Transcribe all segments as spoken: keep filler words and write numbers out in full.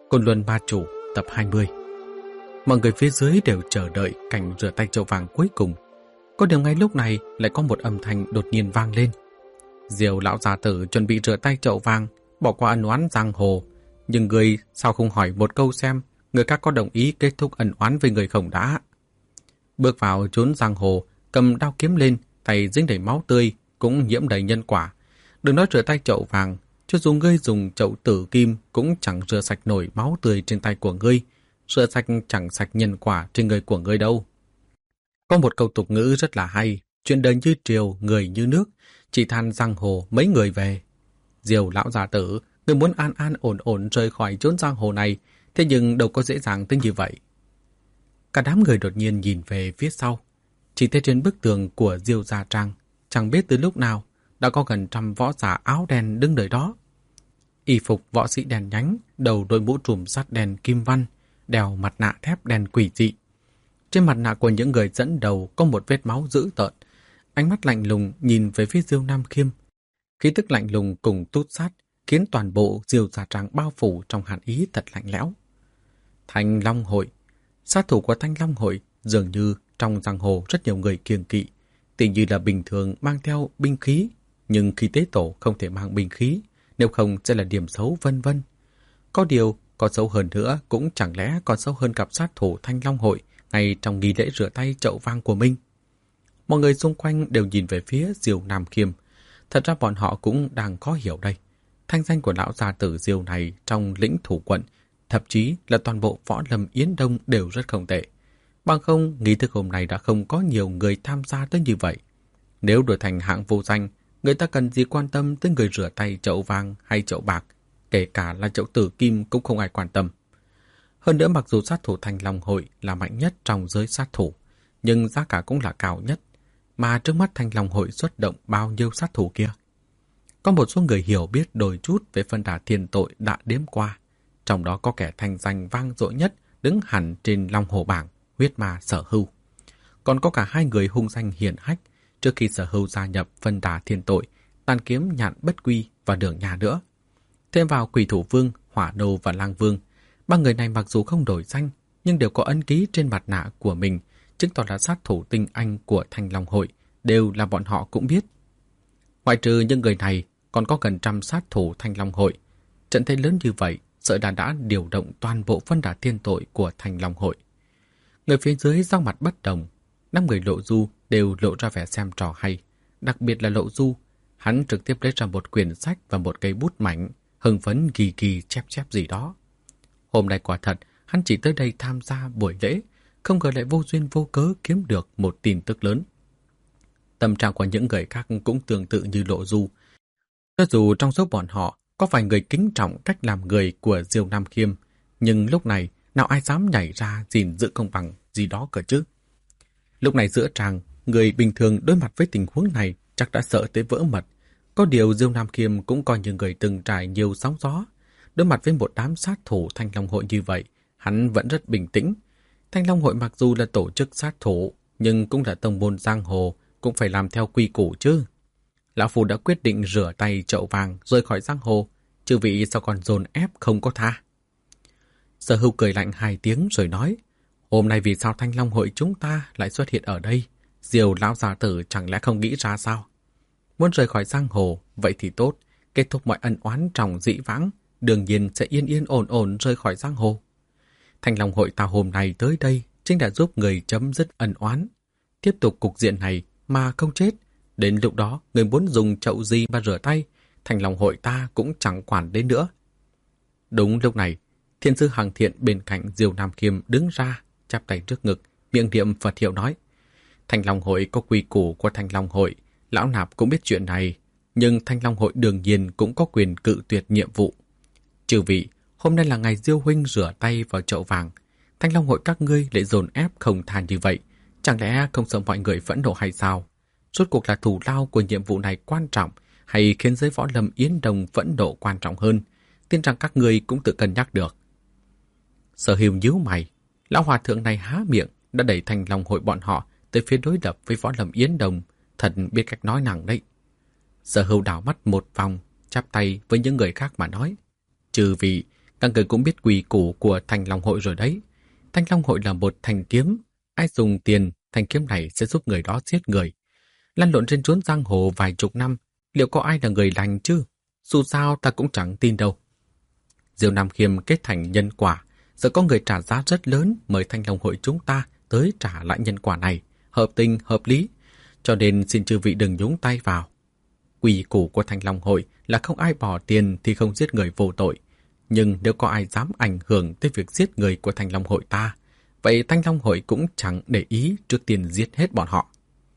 Côn Luân Ba Chủ tập hai mươi. Mọi người phía dưới đều chờ đợi cảnh rửa tay chậu vàng cuối cùng. Có điều ngay lúc này lại có một âm thanh đột nhiên vang lên. Diều lão già tử chuẩn bị rửa tay chậu vàng, bỏ qua ân oán giang hồ. Nhưng người sao không hỏi một câu xem người khác có đồng ý kết thúc ân oán với người không đã. Bước vào chốn giang hồ, cầm đao kiếm lên, tay dính đầy máu tươi, cũng nhiễm đầy nhân quả. Đừng nói rửa tay chậu vàng, cho dù ngươi dùng chậu tử kim cũng chẳng rửa sạch nổi máu tươi trên tay của ngươi, rửa sạch chẳng sạch nhân quả trên người của ngươi đâu. Có một câu tục ngữ rất là hay, chuyện đời như triều, người như nước, chỉ than giang hồ mấy người về. Diều lão già tử, ngươi muốn an an ổn ổn rời khỏi chốn giang hồ này, thế nhưng đâu có dễ dàng tới như vậy. Cả đám người đột nhiên nhìn về phía sau, chỉ thấy trên bức tường của Diêu gia trang, chẳng biết từ lúc nào đã có gần trăm võ giả áo đen đứng đợi đó. Y phục võ sĩ đen nhánh, đầu đội mũ trùm sắt đen kim văn, đeo mặt nạ thép đen quỷ dị. Trên mặt nạ của những người dẫn đầu có một vết máu dữ tợn, ánh mắt lạnh lùng nhìn về phía Diêu Nam Khiêm. Khí tức lạnh lùng cùng tút sát khiến toàn bộ Diêu gia trang bao phủ trong hàn ý thật lạnh lẽo. Thanh Long hội, sát thủ của Thanh Long hội dường như trong giang hồ rất nhiều người kiêng kỵ, tỉ như là bình thường mang theo binh khí, nhưng khi tế tổ không thể mang binh khí, nếu không sẽ là điểm xấu vân vân. Có điều, có xấu hơn nữa cũng chẳng lẽ còn xấu hơn cặp sát thủ Thanh Long hội ngay trong nghi lễ rửa tay chậu vang của mình. Mọi người xung quanh đều nhìn về phía Diêu Nam Khiêm. Thật ra bọn họ cũng đang khó hiểu đây. Thanh danh của lão gia tử Diêu này trong lĩnh thủ quận, thậm chí là toàn bộ võ lâm Yến Đông đều rất không tệ. Bằng không, nghi thức hôm nay đã không có nhiều người tham gia tới như vậy. Nếu đổi thành hạng vô danh, người ta cần gì quan tâm tới người rửa tay chậu vàng hay chậu bạc, kể cả là chậu tử kim cũng không ai quan tâm. Hơn nữa, mặc dù sát thủ Thanh Long hội là mạnh nhất trong giới sát thủ, nhưng giá cả cũng là cao nhất, mà trước mắt Thanh Long hội xuất động bao nhiêu sát thủ kia. Có một số người hiểu biết đôi chút về phân đà thiên tội đã đếm qua, trong đó có kẻ thanh danh vang dội nhất đứng hẳn trên Long Hồ bảng, huyết ma Sở Hưu. Còn có cả hai người hung danh hiển hách trước khi Sở Hưu gia nhập phân đà thiên tội, Tàn Kiếm, Nhạn Bất Quy và Đường Nhà nữa. Thêm vào Quỷ Thủ Vương, Hỏa Nô và Lang Vương, ba người này mặc dù không đổi danh nhưng đều có ấn ký trên mặt nạ của mình, chứng tỏ là sát thủ tinh anh của Thanh Long hội, đều là bọn họ cũng biết. Ngoại trừ những người này, còn có gần trăm sát thủ Thanh Long hội. Trận thế lớn như vậy, sợ đã đã điều động toàn bộ phân đà thiên tội của Thanh Long hội. Người phía dưới giao mặt bất đồng, năm người Lộ Du đều lộ ra vẻ xem trò hay. Đặc biệt là Lộ Du, hắn trực tiếp lấy ra một quyển sách và một cây bút mảnh, hưng phấn ghi ghi chép chép gì đó. Hôm nay quả thật, hắn chỉ tới đây tham gia buổi lễ, không ngờ lại vô duyên vô cớ kiếm được một tin tức lớn. Tâm trạng của những người khác cũng tương tự như Lộ Du. Cho dù trong số bọn họ có vài người kính trọng cách làm người của Diêu Nam Khiêm, nhưng lúc này nào ai dám nhảy ra gìn giữ công bằng gì đó cơ chứ. Lúc này giữa tràng, người bình thường đối mặt với tình huống này chắc đã sợ tới vỡ mật. Có điều Diêu Nam Khiêm cũng coi như người từng trải nhiều sóng gió. Đối mặt với một đám sát thủ Thanh Long hội như vậy, hắn vẫn rất bình tĩnh. Thanh Long hội mặc dù là tổ chức sát thủ, nhưng cũng là tông môn giang hồ, cũng phải làm theo quy củ chứ. Lão Phu đã quyết định rửa tay chậu vàng rời khỏi giang hồ, chư vị sao còn dồn ép không có tha. Sở Hưu cười lạnh hai tiếng rồi nói, hôm nay vì sao Thanh Long hội chúng ta lại xuất hiện ở đây? Diều lão già tử chẳng lẽ không nghĩ ra sao? Muốn rời khỏi giang hồ, vậy thì tốt, kết thúc mọi ân oán trong dĩ vãng, đương nhiên sẽ yên yên ổn ổn rời khỏi giang hồ. Thanh Long hội ta hôm nay tới đây chính là giúp người chấm dứt ân oán. Tiếp tục cục diện này mà không chết, đến lúc đó người muốn dùng chậu gì mà rửa tay, Thanh Long hội ta cũng chẳng quản đến nữa. Đúng lúc này, Thiên sư Hằng Thiện bên cạnh Diêu Nam Khiêm đứng ra, chắp tay trước ngực, miệng niệm Phật hiệu nói: Thanh Long hội có quy củ của Thanh Long hội, lão nạp cũng biết chuyện này, nhưng Thanh Long hội đương nhiên cũng có quyền cự tuyệt nhiệm vụ. Chư vị, hôm nay là ngày Diêu huynh rửa tay vào chậu vàng, Thanh Long hội các ngươi lại dồn ép không than như vậy, chẳng lẽ không sợ mọi người phẫn nộ hay sao? Rốt cuộc là thù lao của nhiệm vụ này quan trọng, hay khiến giới võ lâm Yến Đông phẫn nộ quan trọng hơn? Tin rằng các ngươi cũng tự cân nhắc được. Sở Hưu nhíu mày, lão hòa thượng này há miệng đã đẩy Thanh Long hội bọn họ tới phía đối lập với võ lâm Yến Đông, thật biết cách nói năng đấy. Sở Hưu đảo mắt một vòng, chắp tay với những người khác mà nói: Chư vị, Các người cũng biết quy củ của Thanh Long Hội rồi đấy. Thanh Long Hội là một thanh kiếm. Ai dùng tiền, thanh kiếm này sẽ giúp người đó giết người. Lăn lộn trên chốn giang hồ vài chục năm, liệu có ai là người lành chứ? Dù sao ta cũng chẳng tin đâu. Diêu Nam Khiêm kết thành nhân quả, giờ có người trả giá rất lớn mời Thanh Long Hội chúng ta tới trả lại nhân quả này, hợp tình, hợp lý. Cho nên xin chư vị đừng nhúng tay vào. Quy củ của Thanh Long Hội là không ai bỏ tiền thì không giết người vô tội. Nhưng nếu có ai dám ảnh hưởng tới việc giết người của Thanh Long Hội ta, vậy Thanh Long Hội cũng chẳng để ý, trước tiên giết hết bọn họ.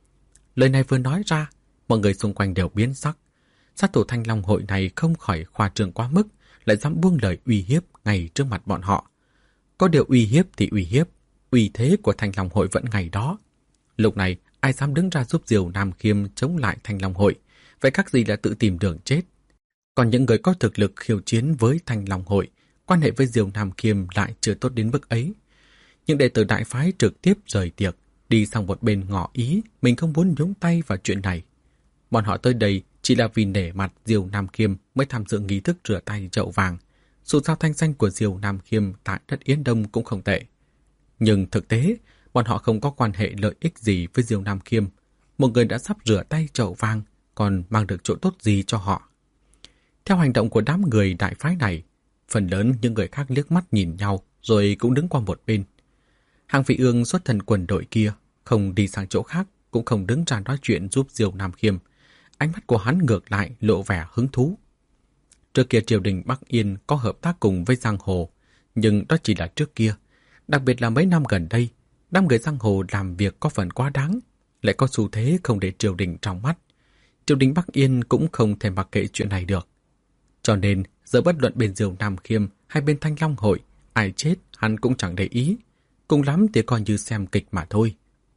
Lời này vừa nói ra, mọi người xung quanh đều biến sắc. Sát thủ Thanh Long Hội này không khỏi khoa trương quá mức, lại dám buông lời uy hiếp ngay trước mặt bọn họ. Có điều uy hiếp thì uy hiếp, uy thế của Thanh Long Hội vẫn ngày đó. Lúc này, ai dám đứng ra giúp Diêu Nam Khiêm chống lại Thanh Long Hội, vậy khác gì là tự tìm đường chết. Còn những người có thực lực khiêu chiến với Thanh Long Hội, quan hệ với Diêu Nam Khiêm lại chưa tốt đến mức ấy. Những đệ tử đại phái trực tiếp rời tiệc, đi sang một bên ngỏ ý mình không muốn nhúng tay vào chuyện này. Bọn họ tới đây chỉ là vì nể mặt Diêu Nam Khiêm mới tham dự nghi thức rửa tay chậu vàng. Dù sao thanh danh của Diêu Nam Khiêm tại đất Yến Đông cũng không tệ. Nhưng thực tế, bọn họ không có quan hệ lợi ích gì với Diêu Nam Khiêm. Một người đã sắp rửa tay chậu vàng, còn mang được chỗ tốt gì cho họ. Theo hành động của đám người đại phái này, phần lớn những người khác liếc mắt nhìn nhau rồi cũng đứng qua một bên. Hàng Vị Ương xuất thân quân đội kia, không đi sang chỗ khác, cũng không đứng ra nói chuyện giúp Diêu Nam Khiêm. Ánh mắt của hắn ngược lại lộ vẻ hứng thú. Trước kia triều đình Bắc Yên có hợp tác cùng với giang hồ, nhưng đó chỉ là trước kia. Đặc biệt là mấy năm gần đây, đám người giang hồ làm việc có phần quá đáng, lại có xu thế không để triều đình trong mắt. Triều đình Bắc Yên cũng không thể mặc kệ chuyện này được. Cho nên, giờ bất luận bên Diêu Nam Khiêm hay bên Thanh Long Hội, ai chết hắn cũng chẳng để ý. Cùng lắm thì coi như xem kịch mà thôi.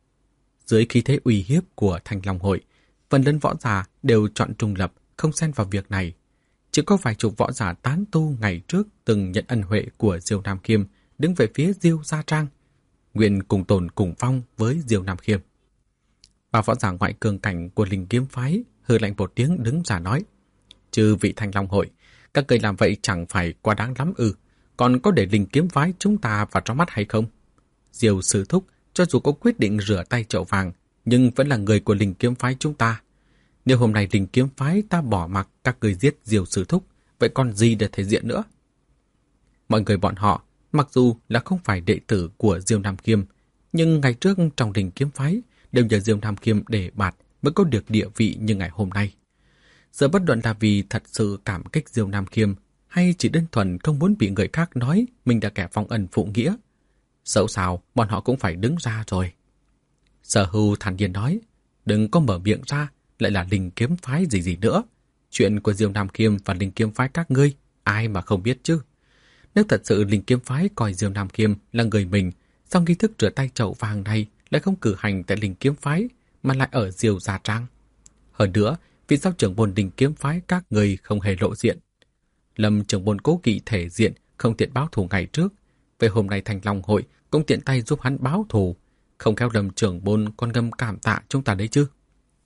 Dưới khí thế uy hiếp của Thanh Long Hội, phần lớn võ giả đều chọn trung lập, không xen vào việc này. Chỉ có vài chục võ giả tán tu ngày trước từng nhận ân huệ của Diêu Nam Khiêm đứng về phía Diêu Gia Trang, nguyện cùng tồn cùng vong với Diêu Nam Khiêm. Ba võ giả ngoại cường cảnh của Linh Kiếm Phái hừ lạnh một tiếng đứng ra nói: Chư vị Thanh Long Hội, các người làm vậy chẳng phải quá đáng lắm ư? Còn có để Linh Kiếm Phái chúng ta vào trong mắt hay không? Diêu sư thúc cho dù có quyết định rửa tay chậu vàng, nhưng vẫn là người của Linh Kiếm Phái chúng ta. Nếu hôm nay Linh Kiếm Phái ta bỏ mặc các người giết Diêu sư thúc, vậy còn gì để thể diện nữa? Mọi người bọn họ, mặc dù là không phải đệ tử của Diêu Nam Khiêm, nhưng ngày trước trong Linh Kiếm Phái đều nhờ Diêu Nam Khiêm để bạt mới có được địa vị như ngày hôm nay. Giờ bất luận là vì thật sự cảm kích Diêu Nam Khiêm hay chỉ đơn thuần không muốn bị người khác nói mình là kẻ vong ân phụ nghĩa, dẫu sao bọn họ cũng phải đứng ra rồi. Sở Hưu thản nhiên nói: Đừng có mở miệng ra, lại là Linh Kiếm Phái gì gì nữa. Chuyện của Diêu Nam Khiêm và Linh Kiếm Phái các ngươi, ai mà không biết chứ? Nếu thật sự Linh Kiếm Phái coi Diêu Nam Khiêm là người mình, sau nghi thức rửa tay chậu vàng này lại không cử hành tại Linh Kiếm Phái mà lại ở Diêu Gia Trang. Hơn nữa, vì sao trưởng môn Linh Kiếm Phái các người không hề lộ diện? Lâm trưởng môn cố kỵ thể diện, không tiện báo thù ngày trước. Về hôm nay Thanh Long Hội cũng tiện tay giúp hắn báo thù, không khéo Lâm trưởng môn còn ngầm cảm tạ chúng ta đấy chứ.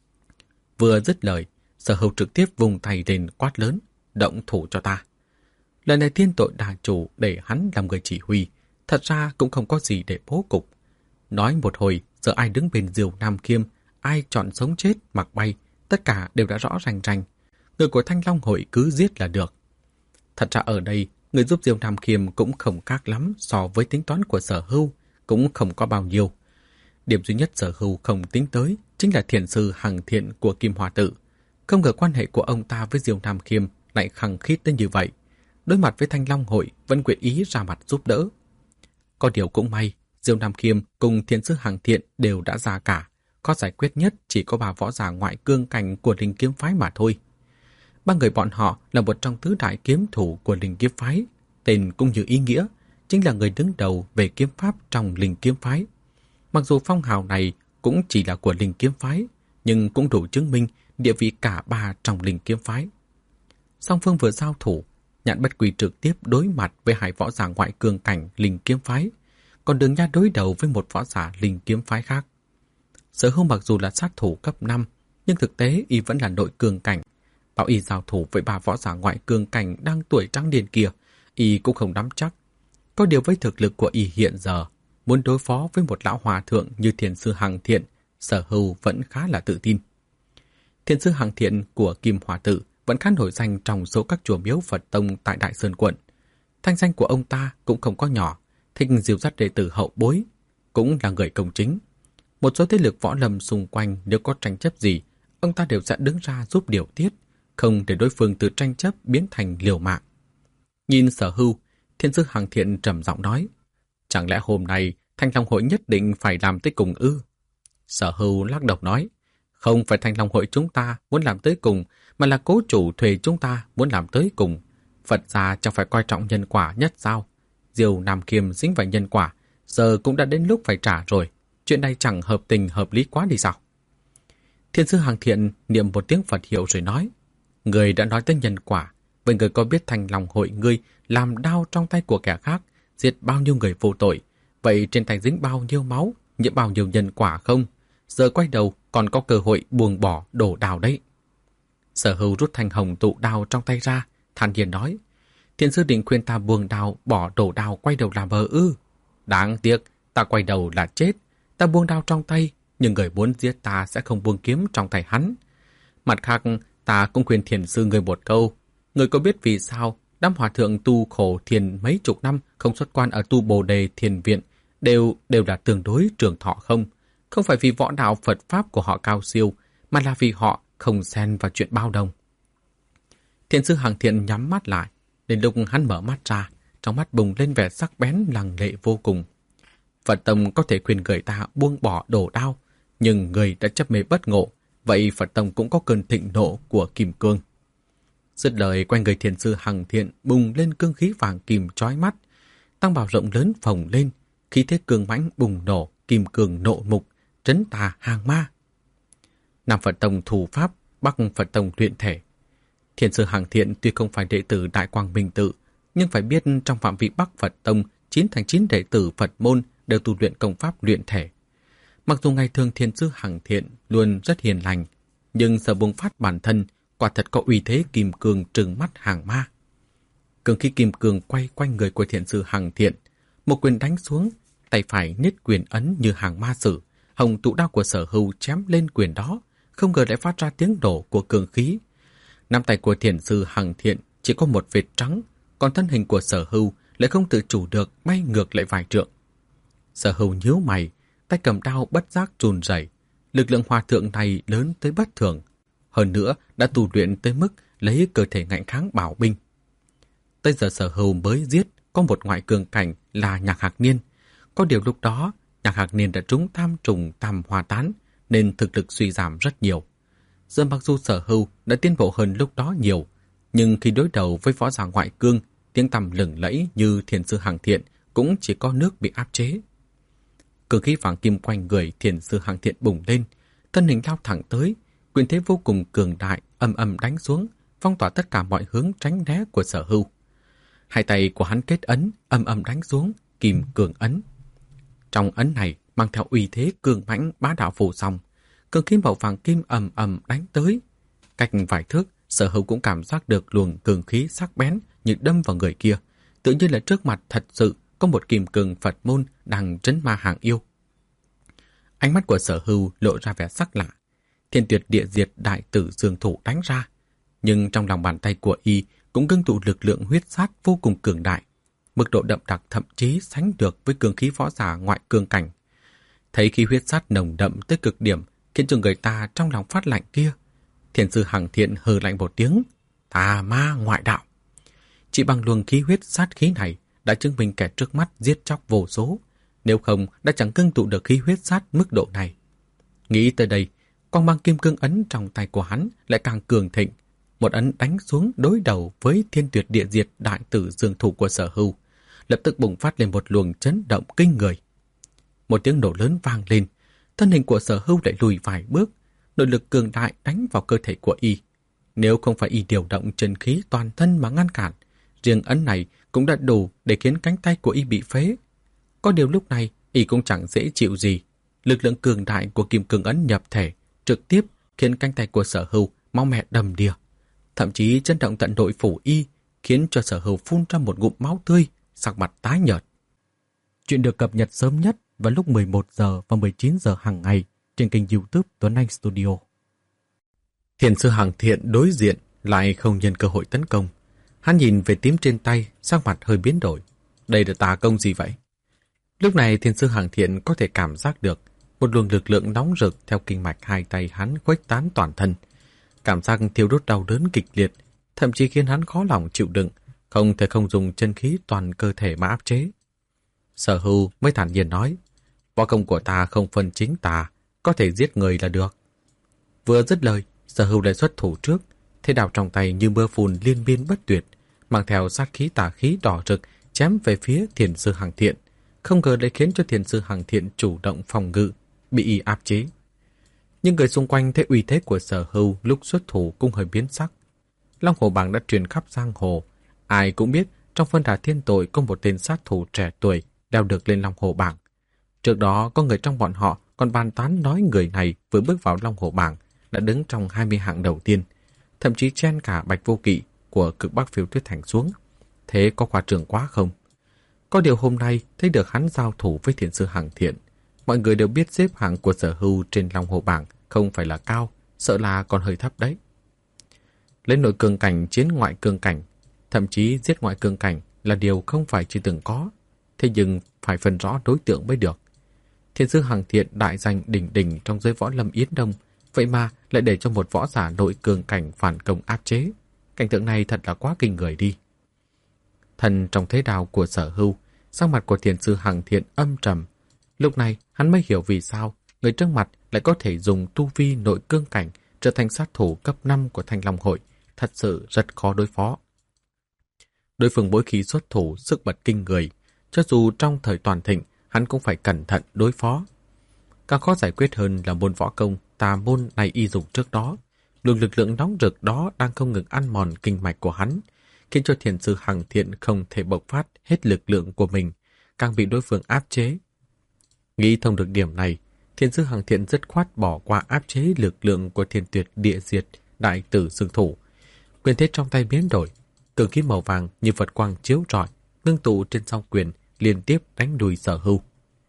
Vừa dứt lời, Sở Hưu trực tiếp vùng tay lên quát lớn: Động thủ cho ta! Lần này thiên tội đà chủ để hắn làm người chỉ huy, thật ra cũng không có gì để bố cục. Nói một hồi, giờ ai đứng bên Diêu Nam Khiêm, ai chọn sống chết mặc bay, tất cả đều đã rõ rành rành. Người của Thanh Long Hội cứ giết là được. Thật ra ở đây, người giúp Diêu Nam Khiêm cũng không khác lắm so với tính toán của Sở Hưu, cũng không có bao nhiêu. Điểm duy nhất Sở Hưu không tính tới chính là thiền sư Hằng Thiện của Kim Hoa Tự. Không ngờ quan hệ của ông ta với Diêu Nam Khiêm lại khăng khít đến như vậy. Đối mặt với Thanh Long Hội vẫn quyết ý ra mặt giúp đỡ. Có điều cũng may, Diêu Nam Khiêm cùng thiền sư Hằng Thiện đều đã ra cả. Có giải quyết nhất chỉ có ba võ giả ngoại cương cảnh của Linh Kiếm Phái mà thôi. Ba người bọn họ là một trong tứ đại kiếm thủ của Linh Kiếm Phái, tên cũng như ý nghĩa, chính là người đứng đầu về kiếm pháp trong Linh Kiếm Phái. Mặc dù phong hào này cũng chỉ là của Linh Kiếm Phái, nhưng cũng đủ chứng minh địa vị cả ba trong Linh Kiếm Phái. Song phương vừa giao thủ, Nhạn Bất Quỳ trực tiếp đối mặt với hai võ giả ngoại cương cảnh Linh Kiếm Phái, còn Đường Nha đối đầu với một võ giả Linh Kiếm Phái khác. Sở Hưu mặc dù là sát thủ cấp năm, nhưng thực tế y vẫn là nội cương cảnh. Bảo y giao thủ với ba võ giả ngoại cương cảnh đang tuổi trắng niên kia, Y cũng không nắm chắc. Có điều với thực lực của Y hiện giờ, muốn đối phó với một lão hòa thượng như Thiền sư Hằng Thiện, Sở Hưu vẫn khá là tự tin. Thiền sư Hằng Thiện của Kim Hòa Tự vẫn khá nổi danh trong số các chùa miếu Phật tông tại Đại Sơn quận. Thanh danh của ông ta cũng không có nhỏ, thích dìu dắt đệ tử hậu bối, cũng là người công chính. Một số thế lực võ lâm xung quanh nếu có tranh chấp gì, ông ta đều sẽ đứng ra giúp điều tiết, không để đối phương từ tranh chấp biến thành liều mạng. Nhìn Sở Hưu, Thiền sư Hằng Thiện trầm giọng nói, chẳng lẽ hôm nay Thanh Long hội nhất định phải làm tới cùng ư? Sở Hưu lắc đầu nói, không phải Thanh Long hội chúng ta muốn làm tới cùng, mà là cố chủ thuê chúng ta muốn làm tới cùng. Phật gia chẳng phải coi trọng nhân quả nhất sao? Diều Nam Kiêm dính vào nhân quả, giờ cũng đã đến lúc phải trả rồi. Chuyện này chẳng hợp tình hợp lý quá đi sao? Thiền sư Hằng Thiện niệm một tiếng Phật hiệu rồi nói, người đã nói tới nhân quả, vậy người có biết Thanh Long hội ngươi làm đau trong tay của kẻ khác, giết bao nhiêu người vô tội, vậy trên tay dính bao nhiêu máu, nhiễm bao nhiêu nhân quả không? Giờ quay đầu còn có cơ hội buông bỏ đổ đào đấy. Sở Hưu rút thanh hồng tụ đao trong tay ra, thản nhiên nói, Thiền sư định khuyên ta buông đao, bỏ đổ đao quay đầu làm vợ ư? Đáng tiếc, ta quay đầu là chết. Ta buông đao trong tay, nhưng người muốn giết ta sẽ không buông kiếm trong tay hắn. Mặt khác, ta cũng khuyên thiền sư người một câu. Người có biết vì sao đám hòa thượng tu khổ thiền mấy chục năm không xuất quan ở tu Bồ Đề Thiền Viện đều đều là tương đối trường thọ không? Không phải vì võ đạo Phật Pháp của họ cao siêu, mà là vì họ không xen vào chuyện bao đồng. Thiền sư Hằng Thiện nhắm mắt lại, đến lúc hắn mở mắt ra, trong mắt bùng lên vẻ sắc bén lằng lệ vô cùng. Phật Tông có thể khuyên người ta buông bỏ đổ đao, nhưng người đã chấp mê bất ngộ, vậy Phật Tông cũng có cơn thịnh nộ của kim cương. Dứt lời, quanh người thiền sư Hằng Thiện bùng lên cương khí vàng kim chói mắt, tăng bào rộng lớn phồng lên, khí thế cương mãnh bùng nổ, kim cương nộ mục, trấn tà hàng ma. Nam Phật Tông thủ pháp, Bắc Phật Tông luyện thể. Thiền sư Hằng Thiện tuy không phải đệ tử Đại Quang Minh Tự, nhưng phải biết trong phạm vi Bắc Phật Tông, chín thành chín đệ tử Phật môn đều tu luyện công pháp luyện thể. Mặc dù ngày thường thiền sư Hằng Thiện luôn rất hiền lành, nhưng giờ bùng phát bản thân, quả thật có uy thế kim cương trừng mắt hàng ma. Cường khí kim cương quay quanh người của thiền sư Hằng Thiện, một quyền đánh xuống, tay phải niết quyền ấn như hàng ma sử, hồng tụ đao của Sở Hưu chém lên quyền đó, không ngờ lại phát ra tiếng nổ của cường khí. Nắm tay của thiền sư Hằng Thiện chỉ có một vệt trắng, còn thân hình của Sở Hưu lại không tự chủ được bay ngược lại vài trượng. Sở Hưu nhíu mày, tay cầm đao bất giác run rẩy. Lực lượng hòa thượng này lớn tới bất thường, hơn nữa đã tu luyện tới mức lấy cơ thể ngạnh kháng bảo binh. Tới giờ Sở Hưu mới giết có một ngoại cường cảnh là Nhạc Hạc Niên. Có điều lúc đó Nhạc Hạc Niên đã trúng tam trùng tam hoa tán, nên thực lực suy giảm rất nhiều. Giờ mặc dù Sở Hưu đã tiến bộ hơn lúc đó nhiều, nhưng khi đối đầu với võ giả ngoại cương, tiếng tăm lừng lẫy như thiền sư Hằng Thiện cũng chỉ có nước bị áp chế. Cường khí vàng kim quanh người thiền sư Hằng Thiện bùng lên, thân hình lao thẳng tới, quyền thế vô cùng cường đại ầm ầm đánh xuống, phong tỏa tất cả mọi hướng tránh né của Sở Hưu. Hai tay của hắn kết ấn, ầm ầm đánh xuống, kim cường ấn. Trong ấn này mang theo uy thế cường mãnh bá đạo phủ song, cường khí màu vàng kim ầm ầm đánh tới. Cách vài thước, Sở Hưu cũng cảm giác được luồng cường khí sắc bén như đâm vào người kia, tự nhiên là trước mặt thật sự có một kim cương Phật môn đang trấn ma hàng yêu. Ánh mắt của Sở Hưu lộ ra vẻ sắc lạ. Thiên tuyệt địa diệt đại tử dương thủ đánh ra, nhưng trong lòng bàn tay của y cũng ngưng tụ lực lượng huyết sát vô cùng cường đại, mức độ đậm đặc thậm chí sánh được với cường khí võ giả ngoại cương cảnh. Thấy khí huyết sát nồng đậm tới cực điểm, khiến cho người ta trong lòng phát lạnh kia, thiền sư Hằng Thiện hừ lạnh một tiếng, tà ma ngoại đạo. Chỉ bằng luồng khí huyết sát khí này đã chứng minh kẻ trước mắt giết chóc vô số, nếu không đã chẳng ngưng tụ được khí huyết sát mức độ này. Nghĩ tới đây, quang mang kim cương ấn trong tay của hắn lại càng cường thịnh, một ấn đánh xuống đối đầu với thiên tuyệt địa diệt đại tử dương thủ của Sở Hưu, lập tức bùng phát lên một luồng chấn động kinh người. Một tiếng nổ lớn vang lên, thân hình của Sở Hưu lại lùi vài bước, nội lực cường đại đánh vào cơ thể của y. Nếu không phải y điều động chân khí toàn thân mà ngăn cản, riêng ấn này cũng đã đủ để khiến cánh tay của y bị phế. Có điều lúc này y cũng chẳng dễ chịu gì, lực lượng cường đại của kim cương ấn nhập thể trực tiếp khiến cánh tay của Sở Hưu máu me đầm đìa, thậm chí chấn động tận nội phủ y, khiến cho Sở Hưu phun ra một ngụm máu tươi, sắc mặt tái nhợt. Chuyện được cập nhật sớm nhất vào lúc mười một giờ và mười chín giờ hàng ngày trên kênh YouTube Tuấn Anh Studio. Thiền sư Hằng Thiện đối diện lại không nhân cơ hội tấn công. Hắn nhìn về tím trên tay, sắc mặt hơi biến đổi. Đây là tà công gì vậy? Lúc này thiền sư Hằng Thiện có thể cảm giác được một luồng lực lượng nóng rực theo kinh mạch hai tay hắn khuếch tán toàn thân. Cảm giác thiêu đốt đau đớn kịch liệt, thậm chí khiến hắn khó lòng chịu đựng, không thể không dùng chân khí toàn cơ thể mà áp chế. Sở Hưu mới thản nhiên nói, võ công của ta không phân chính tà, có thể giết người là được. Vừa dứt lời, Sở Hưu lại xuất thủ trước, thế đao trong tay như mưa phùn liên miên bất tuyệt, mang theo sát khí tà khí đỏ rực chém về phía thiền sư Hằng Thiện, không ngờ lại khiến cho thiền sư Hằng Thiện chủ động phòng ngự, bị y áp chế. Nhưng người xung quanh thấy uy thế của Sở Hưu lúc xuất thủ cũng hơi biến sắc. Long Hồ Bảng đã truyền khắp giang hồ, ai cũng biết trong phân đà thiên tội có một tên sát thủ trẻ tuổi đeo được lên Long Hồ Bảng. Trước đó có người trong bọn họ còn bàn tán nói người này vừa bước vào Long Hồ Bảng đã đứng trong hai mươi hạng đầu tiên, thậm chí chen cả Bạch Vô Kỵ của Cực Bắc Phiêu Tuyết Thành xuống. Thế có khoa trương quá không? Có điều hôm nay thấy được hắn giao thủ với thiền sư Hằng Thiện, mọi người đều biết xếp hạng của Sở Hưu trên Long Hồ Bảng không phải là cao, sợ là còn hơi thấp đấy. Lấy nội cương cảnh chiến ngoại cương cảnh, thậm chí giết ngoại cương cảnh là điều không phải chưa từng có, thế nhưng phải phân rõ đối tượng mới được. Thiền sư Hằng Thiện đại danh đỉnh đỉnh trong giới võ lâm Yến Đông, vậy mà lại để cho một võ giả nội cương cảnh phản công áp chế. Cảnh tượng này thật là quá kinh người đi. Thần trong thế đao của Sở Hưu, sắc mặt của thiền sư Hằng Thiện âm trầm. Lúc này hắn mới hiểu vì sao người trước mặt lại có thể dùng tu vi nội cương cảnh trở thành sát thủ cấp năm của Thanh Long Hội, thật sự rất khó đối phó. Đối phương mỗi khi xuất thủ sức bật kinh người, cho dù trong thời toàn thịnh, hắn cũng phải cẩn thận đối phó. Càng khó giải quyết hơn là môn võ công tà môn này y dùng trước đó. Luồng lực lượng nóng rực đó đang không ngừng ăn mòn kinh mạch của hắn, khiến cho thiền sư Hằng Thiện không thể bộc phát hết lực lượng của mình, càng bị đối phương áp chế. Nghĩ thông được điểm này, thiền sư Hằng Thiện dứt khoát bỏ qua áp chế lực lượng của Thiên Tuyệt Địa Diệt đại tử dương thủ. Quyền thế trong tay biến đổi, cường khí màu vàng như vật quang chiếu rọi, ngưng tụ trên song quyền liên tiếp đánh đùi Sở Hưu.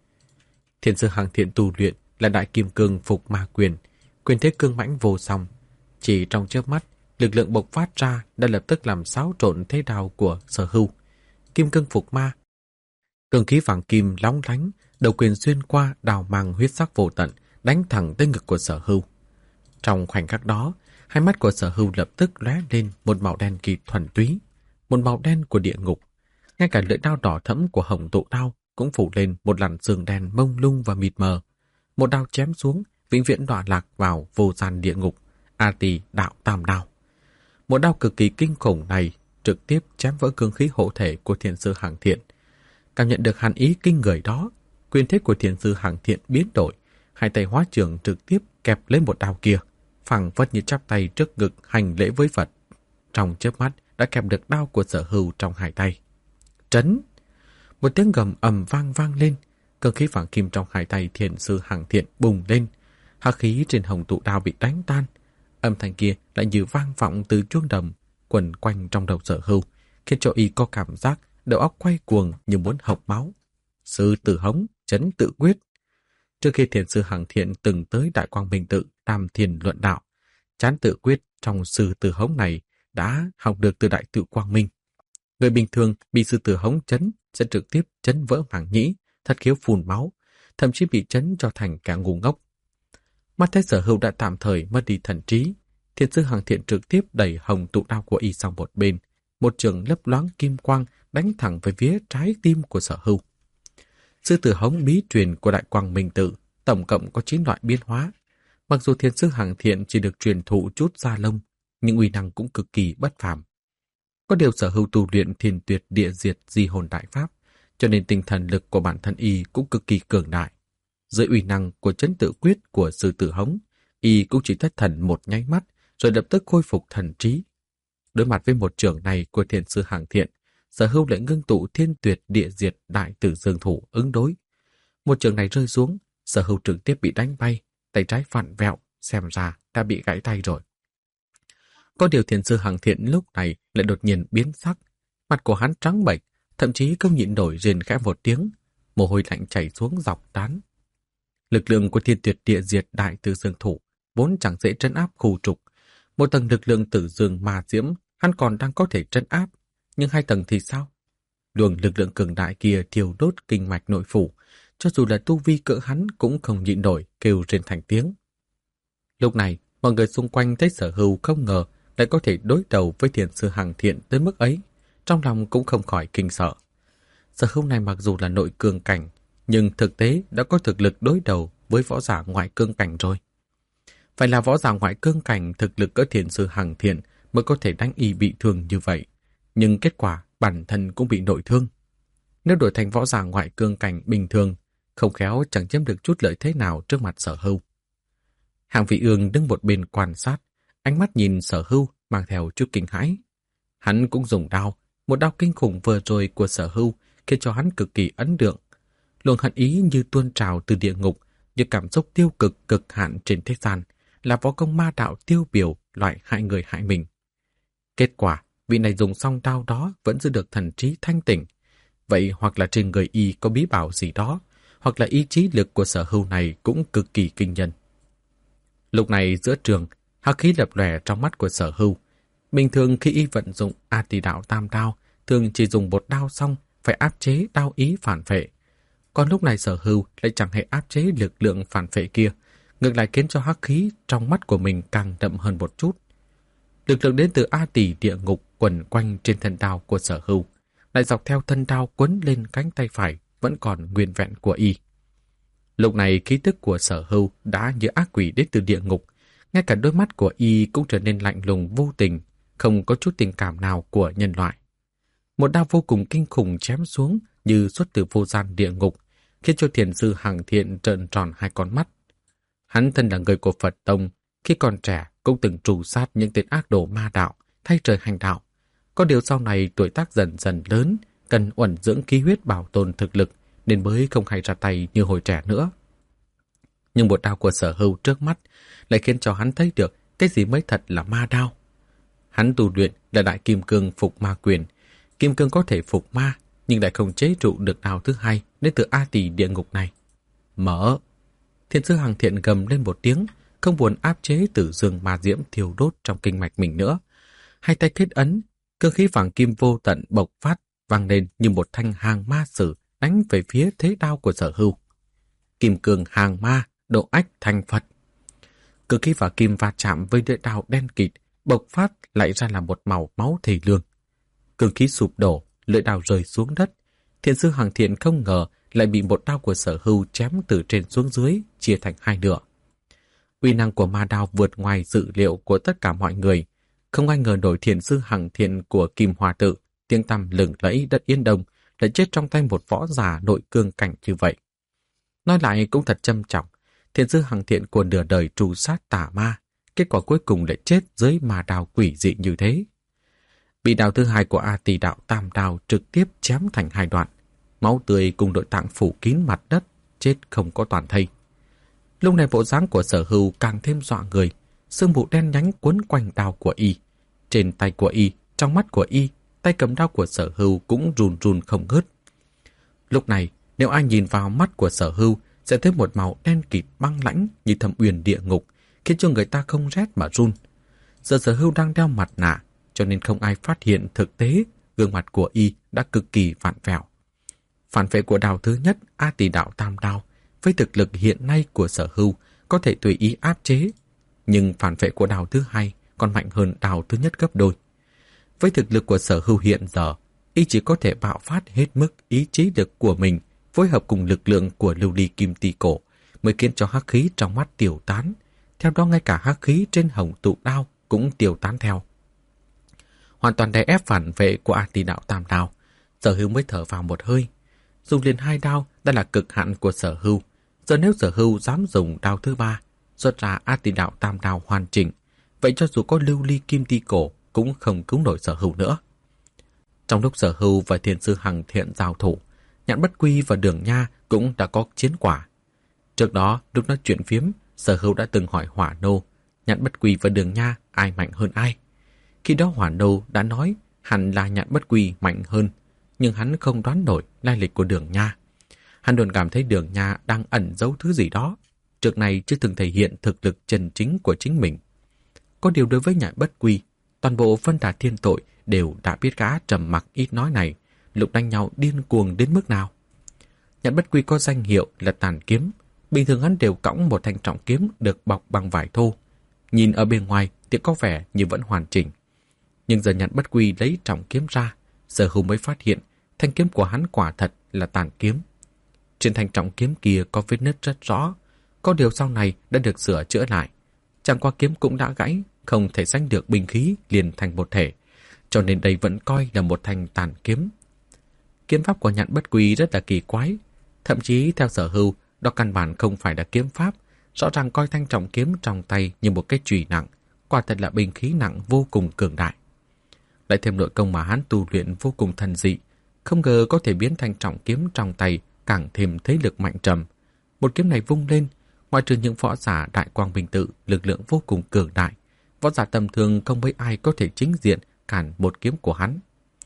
Thiền sư Hằng Thiện tu luyện là đại kim cương phục ma quyền, quyền thế cương mãnh vô song. Chỉ trong chớp mắt, lực lượng bộc phát ra đã lập tức làm xáo trộn thế đao của Sở Hưu. Kim cương phục ma, cường khí vàng kim lóng lánh, đầu quyền xuyên qua đào màng huyết sắc vô tận, đánh thẳng tới ngực của Sở Hưu. Trong khoảnh khắc đó, hai mắt của Sở Hưu lập tức lóe lên một màu đen kỳ thuần túy, một màu đen của địa ngục. Ngay cả lưỡi đao đỏ thẫm của Hồng Tụ Đao cũng phủ lên một làn sương đen mông lung và mịt mờ. Một đao chém xuống, vĩnh viễn đọa lạc vào vô gian địa ngục, A Tỳ đạo tam đao. Một đao cực kỳ kinh khủng này trực tiếp chém vỡ cương khí hộ thể của thiền sư Hằng Thiện. Cảm nhận được hàn ý kinh người đó, quyền thế của thiền sư Hằng Thiện biến đổi, hai tay hóa trường trực tiếp kẹp lấy một đao kia, phẳng phất như chắp tay trước ngực hành lễ với Phật. Trong chớp mắt đã kẹp được đao của Sở Hưu trong hai tay. Trấn! Một tiếng gầm ầm vang vang lên, cương khí vàng kim trong hai tay thiền sư Hằng Thiện bùng lên, hắc khí trên Hồng Tụ Đao bị đánh tan. Âm thanh kia lại như vang vọng từ chuông đồng, quẩn quanh trong đầu Sở Hưu, khiến cho y có cảm giác đầu óc quay cuồng như muốn hộc máu. Sư Tử Hống, Trấn Tự Quyết. Trước khi thiền sư Hằng Thiện từng tới Đại Quang Minh Tự tam thiền luận đạo, Trán Tự Quyết trong Sư Tử Hống này đã học được từ Đại Tự Quang Minh. Người bình thường bị Sư Tử Hống chấn sẽ trực tiếp chấn vỡ màng nhĩ, thất khiếu phun máu, thậm chí bị chấn cho thành kẻ ngu ngốc. Mắt thấy Sở Hưu đã tạm thời mất đi thần trí, thiền sư Hằng Thiện trực tiếp đẩy Hồng Tụ Đao của y sang một bên, một trường lấp loáng kim quang đánh thẳng về phía trái tim của Sở Hưu. Sư Tử Hống bí truyền của Đại Quang Minh Tự tổng cộng có chín loại biến hóa. Mặc dù thiền sư Hằng Thiện chỉ được truyền thụ chút da lông, nhưng uy năng cũng cực kỳ bất phàm. Có điều Sở Hưu tu luyện Thiên Tuyệt Địa Diệt Di Hồn Đại Pháp, cho nên tinh thần lực của bản thân y cũng cực kỳ cường đại. Dưới uy năng của Trấn Tự Quyết của Sư Tử Hống, y cũng chỉ thất thần một nháy mắt, rồi lập tức khôi phục thần trí. Đối mặt với một trường này của thiền sư Hằng Thiện, Sở Hưu lại ngưng tụ Thiên Tuyệt Địa Diệt Đại Tử Dương Thủ ứng đối. Một trường này rơi xuống, Sở Hưu trực tiếp bị đánh bay, tay trái vặn vẹo, xem ra đã bị gãy tay rồi. Có điều thiền sư Hằng Thiện lúc này lại đột nhiên biến sắc, Mặt của hắn trắng bệch, thậm chí không nhịn nổi rên khẽ một tiếng, mồ hôi lạnh chảy xuống dọc trán. Lực lượng của Thiên Tuyệt Địa Diệt Đại Từ Dương Thủ vốn chẳng dễ trấn áp khu trục. Một tầng lực lượng Tử Dương Ma Diễm hắn còn đang có thể trấn áp, nhưng hai tầng thì sao? Luồng lực lượng cường đại kia thiêu đốt kinh mạch nội phủ, cho dù là tu vi cỡ hắn cũng không nhịn nổi kêu rên thành tiếng. Lúc này, mọi người xung quanh thấy Sở Hưu không ngờ lại có thể đối đầu với Thiền Sư Hằng Thiện tới mức ấy, trong lòng cũng không khỏi kinh sợ. Sở Hưu này mặc dù là nội cương cảnh, nhưng thực tế đã có thực lực đối đầu với võ giả ngoại cương cảnh rồi. Phải là võ giả ngoại cương cảnh thực lực cỡ Thiền Sư Hằng Thiện mới có thể đánh y bị thương như vậy, nhưng kết quả bản thân cũng bị nội thương. Nếu đổi thành võ giả ngoại cương cảnh bình thường, không khéo chẳng chiếm được chút lợi thế nào trước mặt Sở Hưu. Hàng Vị Ương đứng một bên quan sát, ánh mắt nhìn Sở Hưu mang theo chút kinh hãi. Hắn cũng dùng đao, một đao kinh khủng vừa rồi của Sở Hưu khiến cho hắn cực kỳ ấn tượng. Luồng hận ý như tuôn trào từ địa ngục, như cảm xúc tiêu cực cực hạn trên thế gian, là võ công ma đạo tiêu biểu loại hại người hại mình. Kết quả, vị này dùng xong đao đó vẫn giữ được thần trí thanh tỉnh. Vậy hoặc là trên người y có bí bảo gì đó, hoặc là ý chí lực của Sở Hưu này cũng cực kỳ kinh nhân. Lúc này giữa trường, hắc khí lập lòe trong mắt của Sở Hưu. Bình thường khi y vận dụng A Tỳ Đạo Tam Đao, thường chỉ dùng một đao xong phải áp chế đao ý phản phệ. Còn lúc này Sở Hưu lại chẳng hề áp chế lực lượng phản phệ kia, ngược lại khiến cho hắc khí trong mắt của mình càng đậm hơn một chút. Lực lượng đến từ A Tỳ địa ngục quẩn quanh trên thân đao của Sở Hưu, lại dọc theo thân đao quấn lên cánh tay phải vẫn còn nguyên vẹn của y. Lúc này khí tức của Sở Hưu đã như ác quỷ đến từ địa ngục, ngay cả đôi mắt của y cũng trở nên lạnh lùng vô tình, không có chút tình cảm nào của nhân loại. Một đao vô cùng kinh khủng chém xuống như xuất từ vô gian địa ngục, khiến cho Thiền Sư Hằng Thiện trợn tròn hai con mắt. Hắn thân là người của Phật Tông, khi còn trẻ cũng từng trù sát những tên ác đồ ma đạo, thay trời hành đạo. Có điều sau này tuổi tác dần dần lớn, cần uẩn dưỡng khí huyết bảo tồn thực lực, nên mới không hay ra tay như hồi trẻ nữa. Nhưng một đao của Sở Hưu trước mắt lại khiến cho hắn thấy được cái gì mới thật là ma đao. Hắn tu luyện là Đại Kim Cương Phục Ma Quyền. Kim cương có thể phục ma, nhưng lại không chế trụ được đao thứ hai đến từ A Tỳ địa ngục này. Mở! Thiền Sư Hằng Thiện gầm lên một tiếng, không buồn áp chế Tử Dương Ma Diễm thiêu đốt trong kinh mạch mình nữa. Hai tay kết ấn, cương khí vàng kim vô tận bộc phát, vang lên như một thanh hàng ma sử đánh về phía thế đao của Sở Hưu. Kim cương hàng ma, độ ách thành Phật. Cương khí và kim va chạm với lưỡi đao đen kịt, bộc phát lại ra là một màu máu thề lương. Cương khí sụp đổ, lưỡi đao rơi xuống đất. Thiền Sư Hằng Thiện không ngờ lại bị một đao của Sở Hưu chém từ trên xuống dưới, chia thành hai nửa. Uy năng của ma đao vượt ngoài dự liệu của tất cả mọi người. Không ai ngờ nổi Thiền Sư Hằng Thiện của Kim Hòa Tự, tiếng tăm lừng lẫy đất Yên Đông, lại chết trong tay một võ giả nội cương cảnh như vậy. Nói lại cũng thật trâm trọng, Thiền Sư Hằng Thiện của nửa đời trù sát tà ma, kết quả cuối cùng lại chết dưới ma đao quỷ dị như thế. Bị đao thứ hai của A Tỳ Đạo Tam Đao trực tiếp chém thành hai đoạn, máu tươi cùng nội tạng phủ kín mặt đất, chết không có toàn thây. Lúc này bộ dáng của Sở Hưu càng thêm dọa người, sương mù đen nhánh quấn quanh đao của y. Trên tay của y, trong mắt của y, tay cầm đao của Sở Hưu cũng run run không ngớt. Lúc này, nếu ai nhìn vào mắt của Sở Hưu sẽ thấy một màu đen kịt băng lãnh như thâm uyên địa ngục, khiến cho người ta không rét mà run. Giờ Sở Hưu đang đeo mặt nạ, cho nên không ai phát hiện thực tế gương mặt của y đã cực kỳ vặn vẹo. Phản vệ của đao thứ nhất, A Tỳ Đạo Tam Đao, với thực lực hiện nay của Sở Hưu có thể tùy ý áp chế, nhưng phản vệ của đao thứ hai còn mạnh hơn đao thứ nhất gấp đôi. Với thực lực của Sở Hưu hiện giờ, y chỉ có thể bạo phát hết mức ý chí lực của mình, phối hợp cùng lực lượng của lưu ly kim ti cổ, mới khiến cho hắc khí trong mắt tiêu tán. Theo đó ngay cả hắc khí trên hồng tụ đao cũng tiêu tán theo. Hoàn toàn đè ép phản vệ của A Tỳ Đạo Tam Đao, Sở Hưu mới thở vào một hơi. Dùng liền hai đao đã là cực hạn của Sở Hưu. Giờ nếu Sở Hưu dám dùng đao thứ ba, xuất ra A Tỳ Đạo Tam Đao hoàn chỉnh, vậy cho dù có lưu ly kim ti cổ cũng không cứu nổi Sở Hưu nữa. Trong lúc Sở Hưu và Thiền Sư Hằng Thiện giao thủ, Nhạn Bất Quy và Đường Nha cũng đã có chiến quả. Trước đó, lúc nói chuyện phiếm, Sở Hưu đã từng hỏi Hỏa Nô, Nhạn Bất Quy và Đường Nha ai mạnh hơn ai. Khi đó Hỏa Nô đã nói hẳn là Nhạn Bất Quy mạnh hơn, nhưng hắn không đoán nổi lai lịch của Đường Nha. Hắn luôn cảm thấy Đường Nha đang ẩn giấu thứ gì đó, trước này chưa từng thể hiện thực lực chân chính của chính mình. Có điều đối với Nhạn Bất Quy, toàn bộ Vân Đà Thiên Tội đều đã biết gã trầm mặc ít nói này, lúc đánh nhau điên cuồng đến mức nào. Nhạn Bất Quy có danh hiệu là Tàn Kiếm, bình thường hắn đều cõng một thanh trọng kiếm được bọc bằng vải thô. Nhìn ở bên ngoài thì có vẻ như vẫn hoàn chỉnh. Nhưng giờ Nhạn Bất Quy lấy trọng kiếm ra, Sở Hưu mới phát hiện thanh kiếm của hắn quả thật là tàn kiếm. Trên thanh trọng kiếm kia có vết nứt rất rõ, có điều sau này đã được sửa chữa lại. Chẳng qua kiếm cũng đã gãy, không thể sánh được binh khí liền thành một thể, cho nên đây vẫn coi là một thanh tàn kiếm. Kiếm pháp của Nhạn Bất Quy rất là kỳ quái, thậm chí theo Sở Hưu, đó căn bản không phải là kiếm pháp, rõ ràng coi thanh trọng kiếm trong tay như một cái chùy nặng, quả thật là binh khí nặng vô cùng cường đại. Lại thêm nội công mà hắn tu luyện vô cùng thần dị, không ngờ có thể biến thanh trọng kiếm trong tay càng thêm thế lực mạnh trầm. Một kiếm này vung lên, ngoài trừ những võ giả đại quang minh tự lực lượng vô cùng cường đại, võ giả tầm thường không mấy ai có thể chính diện cản một kiếm của hắn.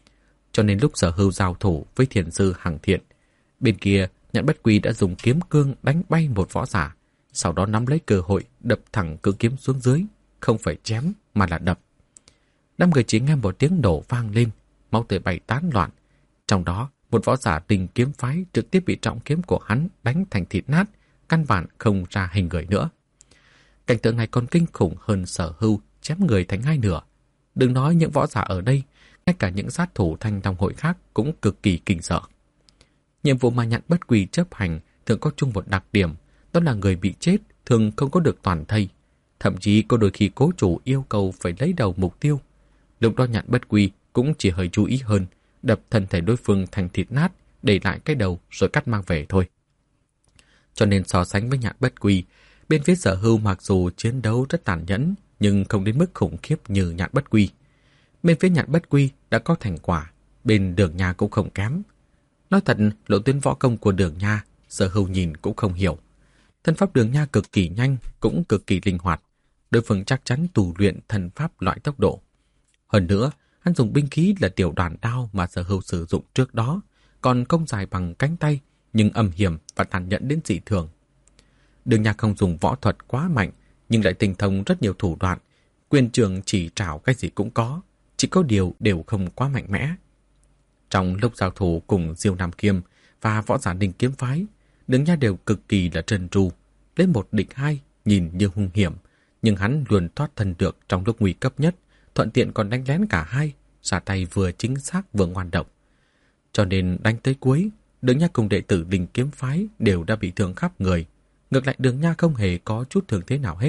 Cho nên lúc Sở Hưu giao thủ với thiền sư Hằng Thiện, bên kia Nhạn Bất Quy đã dùng kiếm cương đánh bay một võ giả, sau đó nắm lấy cơ hội đập thẳng cự kiếm xuống dưới, không phải chém mà là đập. Năm người chỉ nghe một tiếng nổ vang lên, máu tươi bay tán loạn. Trong đó, một võ giả Tình Kiếm phái trực tiếp bị trọng kiếm của hắn đánh thành thịt nát, căn bản không ra hình người nữa. Cảnh tượng này còn kinh khủng hơn Sở Hưu chém người thành hai nửa. Đừng nói những võ giả ở đây, ngay cả những sát thủ Thanh Long hội khác cũng cực kỳ kinh sợ. Nhiệm vụ mà Nhạn Bất Quy chấp hành thường có chung một đặc điểm, đó là người bị chết thường không có được toàn thây. Thậm chí có đôi khi cố chủ yêu cầu phải lấy đầu mục tiêu. Lúc đó Nhạn Bất Quy cũng chỉ hơi chú ý hơn, đập thân thể đối phương thành thịt nát, để lại cái đầu rồi cắt mang về thôi. Cho nên so sánh với Nhạn Bất Quy, bên phía Sở Hưu mặc dù chiến đấu rất tàn nhẫn, nhưng không đến mức khủng khiếp như Nhạn Bất Quy. Bên phía Nhạn Bất Quy đã có thành quả, bên Đường Nha cũng không kém. Nói thật, lộ tuyến võ công của Đường Nha, Sở Hưu nhìn cũng không hiểu. Thân pháp Đường Nha cực kỳ nhanh, cũng cực kỳ linh hoạt. Đối phương chắc chắn tu luyện thần pháp loại tốc độ. Hơn nữa, hắn dùng binh khí là tiểu đoàn đao mà Sở Hưu sử dụng trước đó, còn công dài bằng cánh tay, nhưng âm hiểm và tàn nhẫn đến dị thường. Đường Nha không dùng võ thuật quá mạnh, nhưng lại tinh thông rất nhiều thủ đoạn. Quyền trường chỉ trảo cái gì cũng có, chỉ có điều đều không quá mạnh mẽ. Trong lúc giao thủ cùng Diêu Nam Kiêm và võ giả Ninh Kiếm phái, Đường Nha đều cực kỳ là trơn tru, lấy một địch hai, nhìn như hung hiểm, nhưng hắn luôn thoát thân được trong lúc nguy cấp nhất, thuận tiện còn đánh lén cả hai, ra tay vừa chính xác vừa ngoan độc. Cho nên đánh tới cuối, Đường Nha cùng đệ tử Ninh Kiếm phái đều đã bị thương khắp người, ngược lại Đường Nha không hề có chút thương thế nào hết.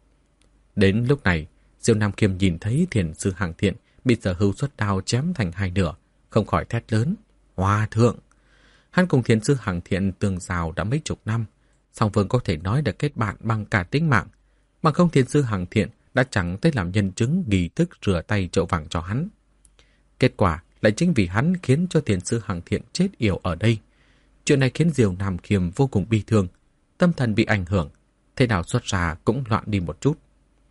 Đến lúc này, Diêu Nam Kiêm nhìn thấy thiền sư Hằng Thiện bị Sở Hưu xuất đao chém thành hai nửa, không khỏi thét lớn: "Hòa thượng!" Hắn cùng thiền sư Hằng Thiện tương giao đã mấy chục năm, song phương có thể nói đã kết bạn bằng cả tính mạng, bằng không thiền sư Hằng Thiện đã chẳng tới làm nhân chứng nghi thức rửa tay chậu vàng cho hắn. Kết quả lại chính vì hắn khiến cho thiền sư Hằng Thiện chết yểu ở đây. Chuyện này khiến Diêu Nam Kiêm vô cùng bi thương, tâm thần bị ảnh hưởng, thế nào xuất ra cũng loạn đi một chút.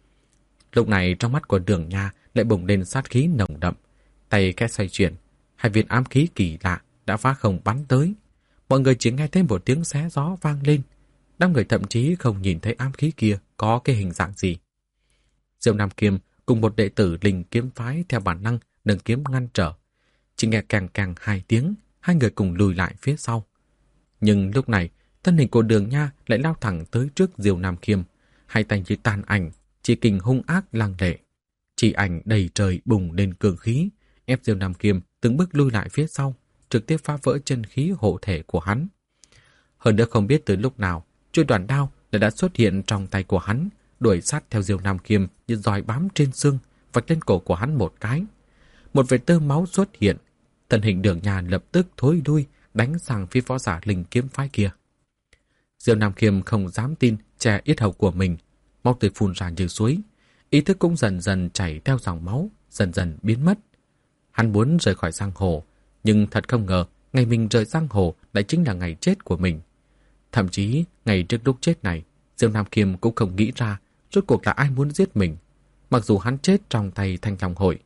Lúc này trong mắt của Đường Nha lại bùng lên sát khí nồng đậm, tay khẽ xoay chuyển, hai viên ám khí kỳ lạ đã phá không bắn tới. Mọi người chỉ nghe thấy một tiếng xé gió vang lên, đám người thậm chí không nhìn thấy ám khí kia có cái hình dạng gì. Diêu Nam Kiêm cùng một đệ tử Linh Kiếm phái theo bản năng nâng kiếm ngăn trở, chỉ nghe càng càng hai tiếng, hai người cùng lùi lại phía sau. Nhưng lúc này thân hình của Đường Nha lại lao thẳng tới trước Diêu Nam Kiêm, hai tay như tàn ảnh, chỉ kình hung ác lăng lệ, chỉ ảnh đầy trời bùng lên cường khí, ép Diêu Nam Kiêm từng bước lui lại phía sau, trực tiếp phá vỡ chân khí hộ thể của hắn. Hơn nữa không biết từ lúc nào, chuôi đoàn đao đã đã xuất hiện trong tay của hắn, đuổi sát theo Diêu Nam Kiêm như roi bám trên xương, vạch lên cổ của hắn một cái. Một vệt tơ máu xuất hiện, thân hình Đường Nha lập tức thối lui, đánh sang phía võ giả Linh Kiếm phái kia. Diêu Nam Kiêm không dám tin che yết hầu của mình, máu tươi phun ra như suối, ý thức cũng dần dần chảy theo dòng máu, dần dần biến mất. Hắn muốn rời khỏi giang hồ, nhưng thật không ngờ ngày mình rời giang hồ lại chính là ngày chết của mình. Thậm chí ngày trước lúc chết này, Diêu Nam Kiêm cũng không nghĩ ra rốt cuộc là ai muốn giết mình. Mặc dù hắn chết trong tay Thanh Long hội,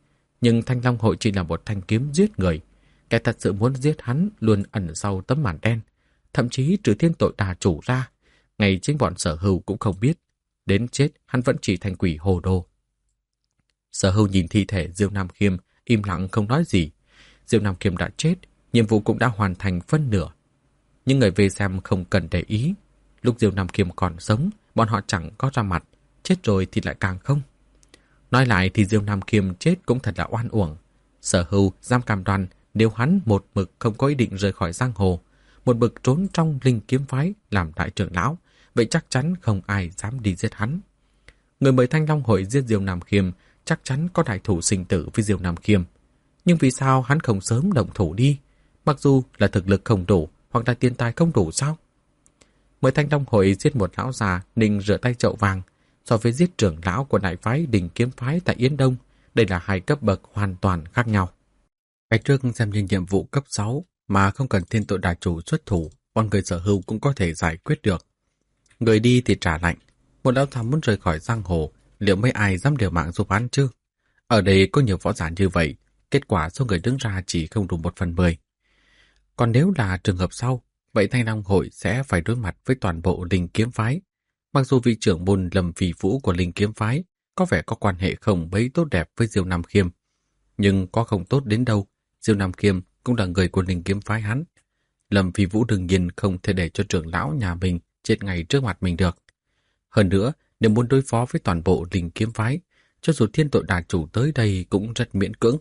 Nhưng Thanh Long Hội chỉ là một thanh kiếm giết người. Kẻ thật sự muốn giết hắn luôn ẩn sau tấm màn đen. Thậm chí trừ thiên tội đà chủ ra, ngay chính bọn Sở Hưu cũng không biết. Đến chết hắn vẫn chỉ thành quỷ hồ đồ. Sở Hưu nhìn thi thể Diêu Nam Khiêm, im lặng không nói gì. Diêu Nam Khiêm đã chết, nhiệm vụ cũng đã hoàn thành phân nửa. Nhưng người về xem không cần để ý. Lúc Diêu Nam Khiêm còn sống, bọn họ chẳng có ra mặt, chết rồi thì lại càng không. Nói lại thì Diêu Nam Khiêm chết cũng thật là oan uổng. Sở Hưu dám cam đoan nếu hắn một mực không có ý định rời khỏi giang hồ, một mực trốn trong Linh Kiếm phái làm đại trưởng lão, vậy chắc chắn không ai dám đi giết hắn. Người mời Thanh Long Hội giết Diêu Nam Khiêm chắc chắn có đại thủ sinh tử với Diêu Nam Khiêm. Nhưng vì sao hắn không sớm động thủ đi? Mặc dù là thực lực không đủ hoặc là tiền tài không đủ sao? Mời Thanh Long Hội giết một lão già định rửa tay chậu vàng, so với giết trưởng lão của đại phái Đình Kiếm phái tại Yến Đông, đây là hai cấp bậc hoàn toàn khác nhau. Cái trước xem như nhiệm vụ cấp sáu mà không cần thiên tội đà chủ xuất thủ, bọn người Sở Hưu cũng có thể giải quyết được. Người đi thì trả lạnh, một lão già muốn rời khỏi giang hồ, liệu mấy ai dám liều mạng giúp hắn chứ? Ở đây có nhiều võ giả như vậy, kết quả số người đứng ra chỉ không đủ một phần mười. Còn nếu là trường hợp sau, vậy Thanh Long Hội sẽ phải đối mặt với toàn bộ Linh Kiếm phái. Mặc dù vị trưởng môn Lâm Phi Vũ của Linh Kiếm phái có vẻ có quan hệ không mấy tốt đẹp với Diêu Nam Khiêm, nhưng có không tốt đến đâu, Diêu Nam Khiêm cũng là người của Linh Kiếm phái hắn. Lâm Phi Vũ đương nhiên không thể để cho trưởng lão nhà mình chết ngay trước mặt mình được. Hơn nữa, nếu muốn đối phó với toàn bộ Linh Kiếm phái, cho dù thiên tội đà chủ tới đây cũng rất miễn cưỡng.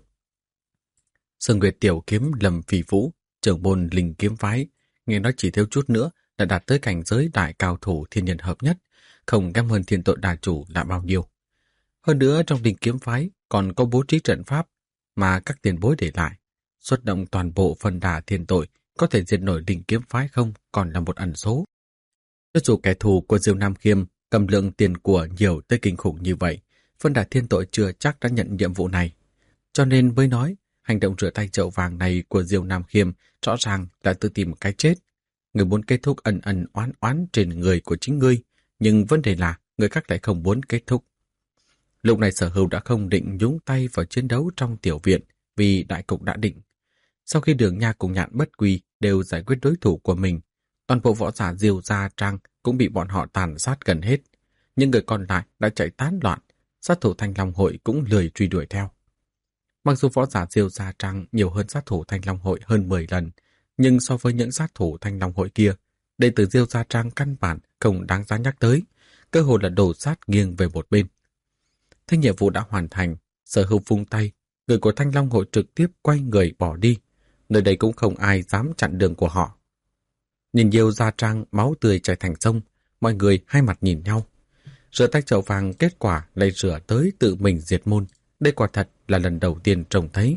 Sơn Nguyệt tiểu kiếm Lâm Phi Vũ, trưởng môn Linh Kiếm phái, nghe nói chỉ thiếu chút nữa đã đạt tới cảnh giới đại cao thủ thiên nhân hợp nhất, không kém hơn thiên tội đà chủ là bao nhiêu. Hơn nữa trong Linh Kiếm phái còn có bố trí trận pháp mà các tiền bối để lại, xuất động toàn bộ phần đà thiên tội có thể diệt nổi Linh Kiếm phái không còn là một ẩn số. Cho dù kẻ thù của Diêu Nam Khiêm cầm lượng tiền của nhiều tới kinh khủng như vậy, phân đà thiên tội chưa chắc đã nhận nhiệm vụ này. Cho nên mới nói, hành động rửa tay chậu vàng này của Diêu Nam Khiêm rõ ràng là tự tìm cái chết. Người muốn kết thúc ẩn ẩn oán oán trên người của chính ngươi, nhưng vấn đề là người khác lại không muốn kết thúc. Lúc này Sở Hưu đã không định nhúng tay vào chiến đấu trong tiểu viện vì đại cục đã định. Sau khi Đường Nha cùng Nhạn Bất Quy đều giải quyết đối thủ của mình, toàn bộ võ giả Diêu Gia Trang cũng bị bọn họ tàn sát gần hết. Những người còn lại đã chạy tán loạn, sát thủ Thanh Long Hội cũng lười truy đuổi theo. Mặc dù võ giả Diêu Gia Trang nhiều hơn sát thủ Thanh Long Hội hơn mười lần, nhưng so với những sát thủ Thanh Long Hội kia, đệ tử Diêu Gia Trang căn bản không đáng giá nhắc tới, cơ hội là đổ sát nghiêng về một bên. Thế nhiệm vụ đã hoàn thành, Sở Hưu vung tay, người của Thanh Long Hội trực tiếp quay người bỏ đi, nơi đây cũng không ai dám chặn đường của họ. Nhìn Diêu Gia Trang máu tươi chảy thành sông, mọi người hai mặt nhìn nhau. Rửa tay chậu vàng kết quả lại rửa tới tự mình diệt môn, đây quả thật là lần đầu tiên trông thấy.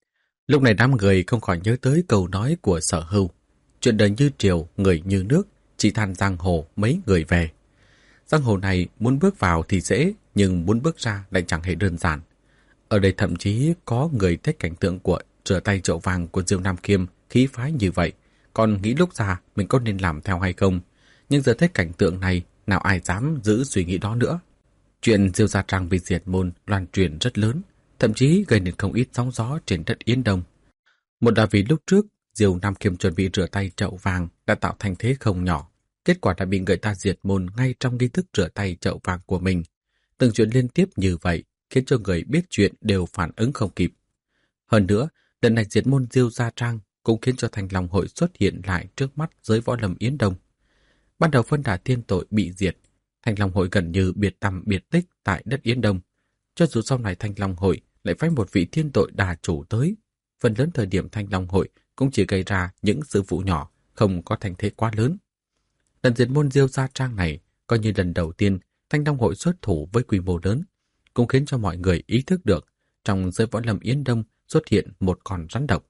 Lúc này đám người không khỏi nhớ tới câu nói của Sở Hưu, chuyện đời như triều, người như nước, chỉ than giang hồ mấy người về. Giang hồ này muốn bước vào thì dễ, nhưng muốn bước ra lại chẳng hề đơn giản. Ở đây thậm chí có người thích cảnh tượng của rửa tay chậu vàng của Diêu Nam Khiêm khí phái như vậy, còn nghĩ lúc già mình có nên làm theo hay không. Nhưng giờ thấy cảnh tượng này, nào ai dám giữ suy nghĩ đó nữa. Chuyện Diêu Gia Trang bị diệt môn loan truyền rất lớn, thậm chí gây nên không ít sóng gió trên đất Yến Đông. Một là vì lúc trước Diêu Nam Khiêm chuẩn bị rửa tay chậu vàng đã tạo thành thế không nhỏ, kết quả đã bị người ta diệt môn ngay trong nghi thức rửa tay chậu vàng của mình. Từng chuyện liên tiếp như vậy khiến cho người biết chuyện đều phản ứng không kịp. Hơn nữa, lần này diệt môn Diêu Gia Trang cũng khiến cho Thanh Long Hội xuất hiện lại trước mắt giới võ lâm Yến Đông. Ban đầu phân đà thiên tội bị diệt, Thanh Long Hội gần như biệt tăm biệt tích tại đất Yến Đông. Cho dù sau này Thanh Long Hội lại phái một vị thiên tội đà chủ tới, phần lớn thời điểm Thanh Long Hội cũng chỉ gây ra những sự vụ nhỏ, không có thành thế quá lớn. Lần diệt môn Diêu Gia Trang này coi như lần đầu tiên Thanh Long Hội xuất thủ với quy mô lớn, cũng khiến cho mọi người ý thức được trong giới võ lâm Yến Đông xuất hiện một con rắn độc.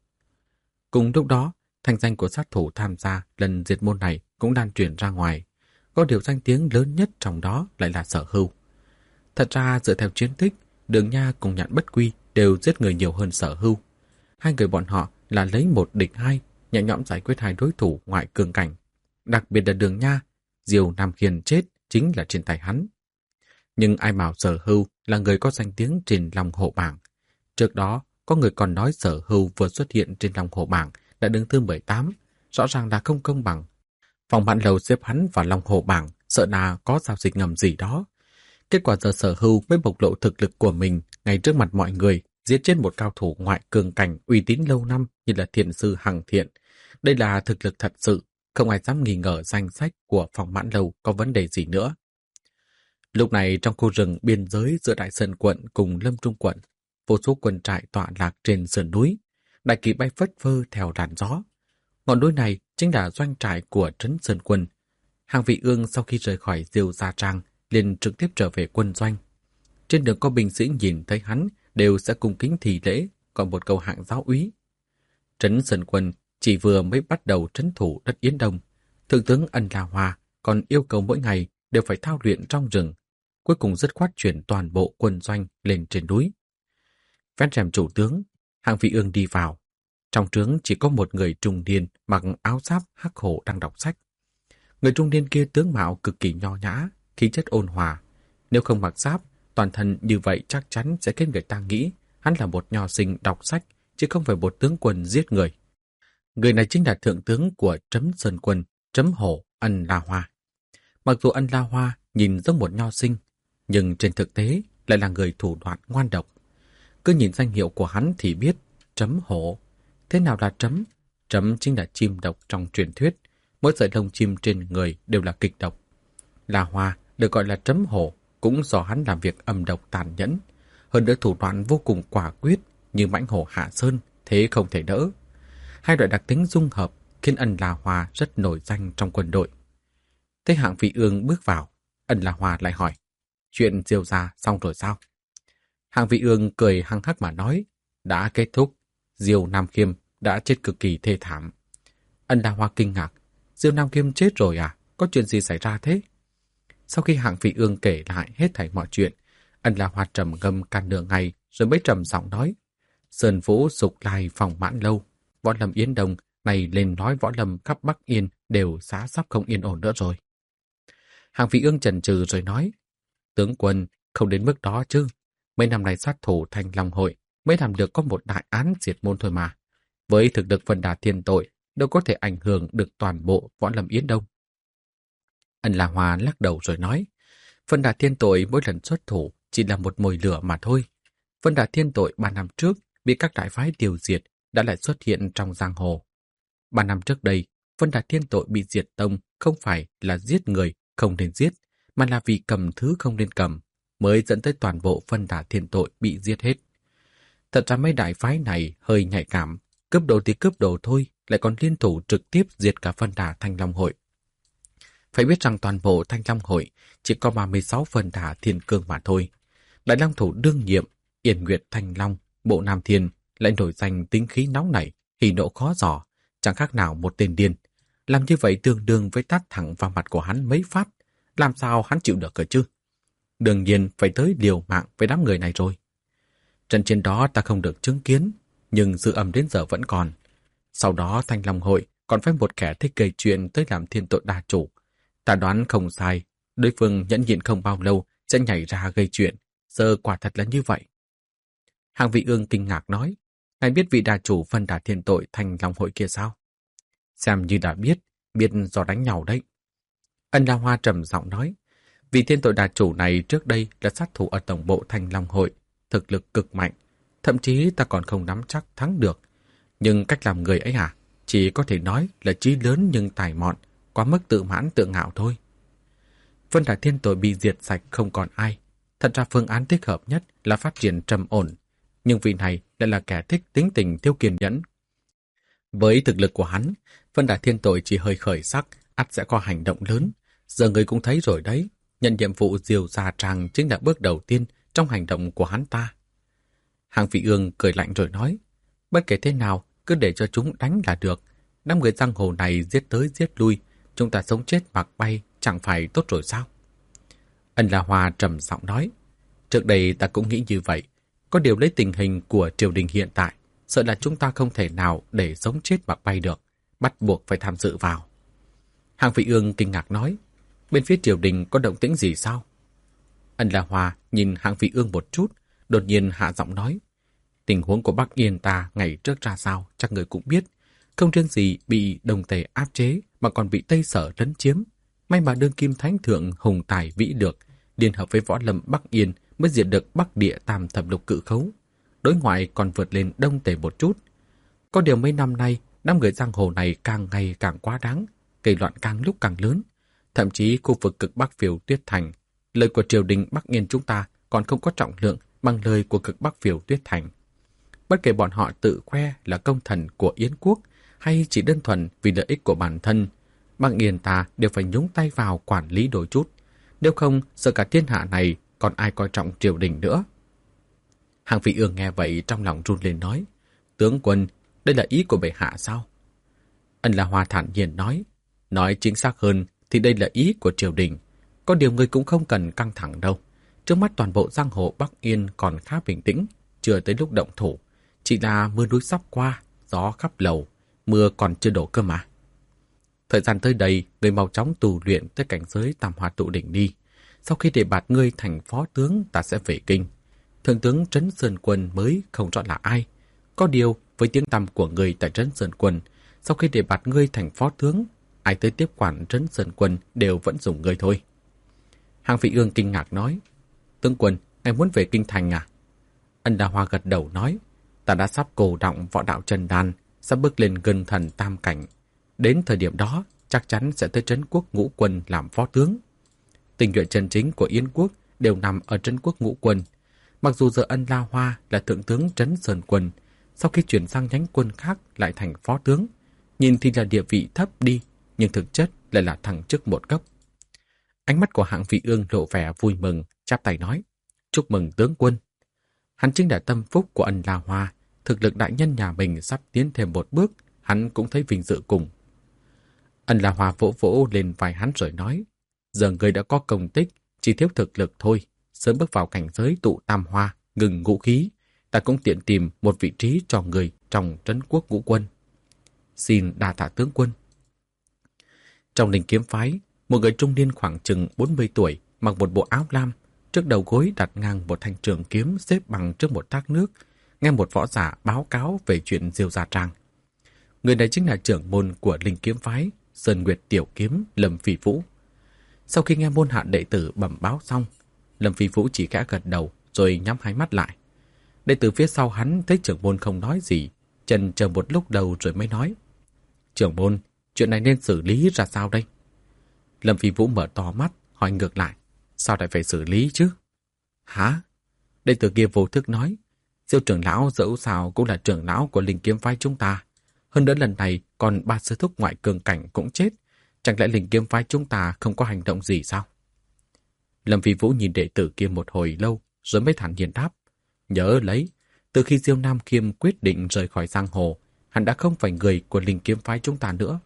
Cùng lúc đó, thanh danh của sát thủ tham gia lần diệt môn này cũng lan truyền ra ngoài. Có điều danh tiếng lớn nhất trong đó lại là Sở Hưu. Thật ra dựa theo chiến tích, Đường Nha cùng Nhạn Bất Quy đều giết người nhiều hơn Sở Hưu. Hai người bọn họ là lấy một địch hai, nhẹ nhõm giải quyết hai đối thủ ngoại cường cảnh. Đặc biệt là Đường Nha, Diêu Nam Khiêm chết chính là trên tay hắn. Nhưng ai bảo Sở Hưu là người có danh tiếng trên lòng hộ bảng. Trước đó, có người còn nói Sở Hưu vừa xuất hiện trên Long Hổ bảng đã đứng thứ mười tám, rõ ràng là không công bằng. Phòng Mãn Lâu xếp hắn vào Long Hổ bảng, sợ là có giao dịch ngầm gì đó. Kết quả giờ Sở Hưu mới bộc lộ thực lực của mình ngay trước mặt mọi người, giết chết một cao thủ ngoại cường cảnh uy tín lâu năm như là thiện sư Hằng Thiện. Đây là thực lực thật sự, không ai dám nghi ngờ danh sách của Phòng Mãn Lâu có vấn đề gì nữa. Lúc này trong khu rừng biên giới giữa Đại Sơn quận cùng Lâm Trung quận, vô số quân trại tọa lạc trên sườn núi, đại kỳ bay phất phơ theo làn gió. Ngọn núi này chính là doanh trại của Trấn Sơn Quân. Hàng Vị Ương sau khi rời khỏi Diêu Gia Trang liền trực tiếp trở về quân doanh. Trên đường có binh sĩ nhìn thấy hắn đều sẽ cung kính thì lễ, còn một câu hạng giáo úy. Trấn Sơn Quân chỉ vừa mới bắt đầu trấn thủ đất Yến Đông, Thượng tướng Ân La Hoa còn yêu cầu mỗi ngày đều phải thao luyện trong rừng, cuối cùng dứt khoát chuyển toàn bộ quân doanh lên trên núi. Vén rèm chủ tướng, Hàng Vị Ương đi vào. Trong trướng chỉ có một người trung niên mặc áo giáp hắc hổ đang đọc sách. Người trung niên kia tướng mạo cực kỳ nho nhã, khí chất ôn hòa. Nếu không mặc giáp, toàn thân như vậy chắc chắn sẽ khiến người ta nghĩ hắn là một nho sinh đọc sách, chứ không phải một tướng quân giết người. Người này chính là thượng tướng của Trấn Sơn Quân, Trấn Hổ, Ân La Hoa. Mặc dù Ân La Hoa nhìn giống một nho sinh, nhưng trên thực tế lại là người thủ đoạn ngoan độc. Cứ nhìn danh hiệu của hắn thì biết, Trấn Hổ. Thế nào là trấm? Trấm chính là chim độc trong truyền thuyết. Mỗi sợi lông chim trên người đều là kịch độc. La Hoa được gọi là Trấm Hổ cũng do hắn làm việc âm độc tàn nhẫn. Hơn nữa thủ đoạn vô cùng quả quyết như mãnh hổ Hạ Sơn, thế không thể đỡ. Hai loại đặc tính dung hợp khiến Ân La Hoa rất nổi danh trong quân đội. Thế Hạng Vị Ương bước vào, Ân La Hoa lại hỏi, chuyện Diêu gia xong rồi sao? Hạng Vị Ương cười hăng hắc mà nói, đã kết thúc. Diêu Nam Khiêm đã chết cực kỳ thê thảm. Ân La Hoa kinh ngạc, Diêu Nam Khiêm chết rồi à? Có chuyện gì xảy ra thế? Sau khi Hạng Vị Ương kể lại hết thảy mọi chuyện, Ân La Hoa trầm ngâm cả nửa ngày rồi mới trầm giọng nói, Sơn Vũ Dục Lai Phòng Mãn Lâu, Võ Lâm Yến Đông này lên nói Võ Lâm khắp Bắc Yên đều xã sắp không yên ổn nữa rồi. Hạng Vị Ương chần chừ rồi nói, tướng quân không đến mức đó chứ. Mấy năm nay sát thủ Thanh Long Hội mới làm được có một đại án diệt môn thôi mà. Với thực lực Vân Đà Thiên Tội, đâu có thể ảnh hưởng được toàn bộ Võ Lâm Yến Đông. Ân La Hoa lắc đầu rồi nói, Vân Đà Thiên Tội mỗi lần xuất thủ chỉ là một mồi lửa mà thôi. Vân Đà Thiên Tội ba năm trước bị các đại phái tiêu diệt đã lại xuất hiện trong giang hồ. Ba năm trước đây, Vân Đà Thiên Tội bị diệt tông không phải là giết người không nên giết, mà là vì cầm thứ không nên cầm, mới dẫn tới toàn bộ Vân Đà Thiên Tội bị giết hết. Thật ra mấy đại phái này hơi nhạy cảm, cướp đồ thì cướp đồ thôi, lại còn liên thủ trực tiếp diệt cả Vân Đà Thanh Long Hội. Phải biết rằng toàn bộ Thanh Long Hội chỉ có ba mươi sáu Vân Đà Thiên Cương mà thôi. Đại long thủ đương nhiệm, Yên Nguyệt Thanh Long, Bộ Nam Thiên lại nổi danh tính khí nóng nảy, hỉ nộ khó giỏ, chẳng khác nào một tên điên. Làm như vậy tương đương với tát thẳng vào mặt của hắn mấy phát, làm sao hắn chịu được cơ chứ? Đương nhiên phải tới liều mạng với đám người này rồi. Trận chiến đó ta không được chứng kiến, nhưng dư âm đến giờ vẫn còn. Sau đó Thanh Long Hội còn phải một kẻ thích gây chuyện tới làm thiên tội đa chủ. Ta đoán không sai, đối phương nhẫn nhịn không bao lâu sẽ nhảy ra gây chuyện. Giờ quả thật là như vậy. Hạng Vị Ương kinh ngạc nói, ngài biết vị đa chủ Vân Đà Thiên Tội Thanh Long Hội kia sao? Xem như đã biết, biết do đánh nhau đấy. Ân La Hoa trầm giọng nói, vị thiên tội đa chủ này trước đây là sát thủ ở tổng bộ Thanh Long Hội, thực lực cực mạnh, thậm chí ta còn không nắm chắc thắng được. Nhưng cách làm người ấy à, chỉ có thể nói là trí lớn nhưng tài mọn, quá mức tự mãn tự ngạo thôi. Vân Đà Thiên Tội bị diệt sạch không còn ai. Thật ra phương án thích hợp nhất là phát triển trầm ổn, nhưng vị này lại là kẻ thích tính tình thiếu kiên nhẫn. Với thực lực của hắn, Vân Đà Thiên Tội chỉ hơi khởi sắc, ắt sẽ có hành động lớn. Giờ người cũng thấy rồi đấy, nhận nhiệm vụ Diêu Gia Trang chính là bước đầu tiên trong hành động của hắn ta. Hạng Vị Ương cười lạnh rồi nói, bất kể thế nào, cứ để cho chúng đánh là được. Đám người giang hồ này giết tới giết lui, chúng ta sống chết mặc bay chẳng phải tốt rồi sao? Ân La Hoa trầm giọng nói, trước đây ta cũng nghĩ như vậy, có điều lấy tình hình của triều đình hiện tại, sợ là chúng ta không thể nào để sống chết mặc bay được, bắt buộc phải tham dự vào. Hạng Vị Ương kinh ngạc nói, bên phía triều đình có động tĩnh gì sao? Ân La Hoa nhìn Hạng Vị Ương một chút, đột nhiên hạ giọng nói, Tình huống của Bắc Yên ta ngày trước ra sao chắc người cũng biết. Không riêng gì bị Đông Tề áp chế mà còn bị Tây Sở lấn chiếm. May mà đương kim thánh thượng hùng tài vĩ được, liên hợp với võ lâm Bắc Yên mới diệt được Bắc Địa tam thập lục cự khấu. Đối ngoại còn vượt lên Đông Tề một chút. Có điều mấy năm nay, năm người giang hồ này càng ngày càng quá đáng, gây loạn càng lúc càng lớn. Thậm chí khu vực cực Bắc Phiêu Tuyết Thành, lời của triều đình Bắc Yên chúng ta còn không có trọng lượng bằng lời của cực Bắc Phiêu Tuyết Thành. Bất kể bọn họ tự khoe là công thần của Yến quốc hay chỉ đơn thuần vì lợi ích của bản thân, Bắc Yên ta đều phải nhúng tay vào quản lý đôi chút. Nếu không, sợ cả thiên hạ này còn ai coi trọng triều đình nữa. Hàng Phi Ương nghe vậy trong lòng run lên nói, tướng quân, đây là ý của bệ hạ sao? Ân La Hoa thản nhiên nói, nói chính xác hơn thì đây là ý của triều đình. Có điều người cũng không cần căng thẳng đâu. Trước mắt toàn bộ giang hồ Bắc Yên còn khá bình tĩnh, chưa tới lúc động thủ. Chỉ là mưa núi sắp qua, gió khắp lầu, mưa còn chưa đổ cơ mà. Thời gian tới đây, người mau chóng tu luyện tới cảnh giới Tam Hoa Tụ Đỉnh đi. Sau khi đề bạt ngươi thành phó tướng, ta sẽ về kinh. Thượng tướng Trấn Sơn Quân mới không rõ là ai. Có điều, với tiếng tăm của người tại Trấn Sơn Quân, sau khi đề bạt ngươi thành phó tướng, ai tới tiếp quản Trấn Sơn Quân đều vẫn dùng ngươi thôi. Hàng Phi Ương kinh ngạc nói, tướng quân, anh muốn về kinh thành à? Ân Đa Hoa gật đầu nói, ta đã sắp cổ động võ đạo chân đan, sắp bước lên gần thần tam cảnh. Đến thời điểm đó, chắc chắn sẽ tới Trấn Quốc Ngũ Quân làm phó tướng. Tình nhuệ chân chính của Yến quốc đều nằm ở Trấn Quốc Ngũ Quân. Mặc dù giờ Ân La Hoa là thượng tướng Trấn Sơn Quân, sau khi chuyển sang nhánh quân khác lại thành phó tướng, nhìn thì là địa vị thấp đi, nhưng thực chất lại là thăng chức một cấp. Ánh mắt của Hạng Phi Ương lộ vẻ vui mừng, chắp tay nói, chúc mừng tướng quân. Hắn chính là tâm phúc của Ân La Hoa, thực lực đại nhân nhà mình sắp tiến thêm một bước, hắn cũng thấy vinh dự cùng. Ân La Hoa vỗ vỗ lên vai hắn rồi nói, giờ người đã có công tích, chỉ thiếu thực lực thôi, sớm bước vào cảnh giới tụ tam hoa, ngừng ngũ khí, ta cũng tiện tìm một vị trí cho người trong Trấn Quốc Ngũ Quân. Xin đa tạ tướng quân. Trong Linh Kiếm phái, một người trung niên khoảng chừng bốn mươi tuổi, mặc một bộ áo lam, trước đầu gối đặt ngang một thanh trường kiếm xếp bằng trước một thác nước, nghe một võ giả báo cáo về chuyện Diêu Gia Trang. Người này chính là trưởng môn của Linh Kiếm phái, Sơn Nguyệt Tiểu Kiếm Lâm Phi Vũ. Sau khi nghe môn hạ đệ tử bẩm báo xong, Lâm Phi Vũ chỉ khẽ gật đầu rồi nhắm hai mắt lại. Đệ tử phía sau hắn thấy trưởng môn không nói gì, chần chờ một lúc đầu rồi mới nói, trưởng môn, chuyện này nên xử lý ra sao đây? Lâm Phi Vũ mở to mắt, hỏi ngược lại, sao lại phải xử lý chứ? Hả? Đệ tử kia vô thức nói, Diêu trưởng lão dẫu sao cũng là trưởng lão của Linh Kiếm phái chúng ta. Hơn nữa lần này còn ba sư thúc ngoại cường cảnh cũng chết. Chẳng lẽ Linh Kiếm phái chúng ta không có hành động gì sao? Lâm Phi Vũ nhìn đệ tử kia một hồi lâu rồi mới thản nhiên đáp, nhớ lấy, từ khi Diêu Nam Khiêm quyết định rời khỏi giang hồ, hắn đã không phải người của Linh Kiếm phái chúng ta nữa.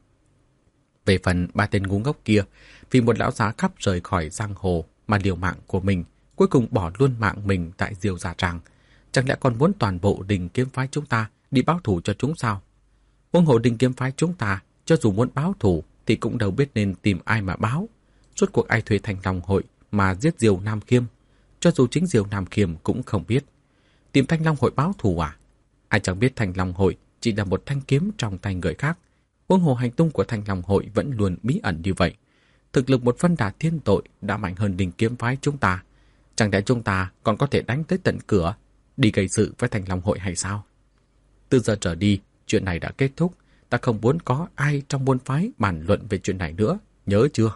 Về phần ba tên ngu ngốc kia, vì một lão già khắp rời khỏi giang hồ mà liều mạng của mình, cuối cùng bỏ luôn mạng mình tại Diêu Gia Trang, chẳng lẽ còn muốn toàn bộ Linh Kiếm phái chúng ta đi báo thù cho chúng sao? Huống hồ Linh Kiếm phái chúng ta, cho dù muốn báo thù thì cũng đâu biết nên tìm ai mà báo. Rốt cuộc ai thuê Thanh Long hội mà giết Diêu Nam Khiêm? Cho dù chính Diêu Nam Khiêm cũng không biết. Tìm Thanh Long hội báo thù à? Ai chẳng biết Thanh Long hội chỉ là một thanh kiếm trong tay người khác. Huống hồ hành tung của Thanh Long hội vẫn luôn bí ẩn như vậy. Thực lực một phân đà thiên tội đã mạnh hơn Linh Kiếm phái chúng ta. Chẳng lẽ chúng ta còn có thể đánh tới tận cửa, đi gây sự với Thanh Long hội hay sao? Từ giờ trở đi, chuyện này đã kết thúc. Ta không muốn có ai trong môn phái bàn luận về chuyện này nữa, nhớ chưa?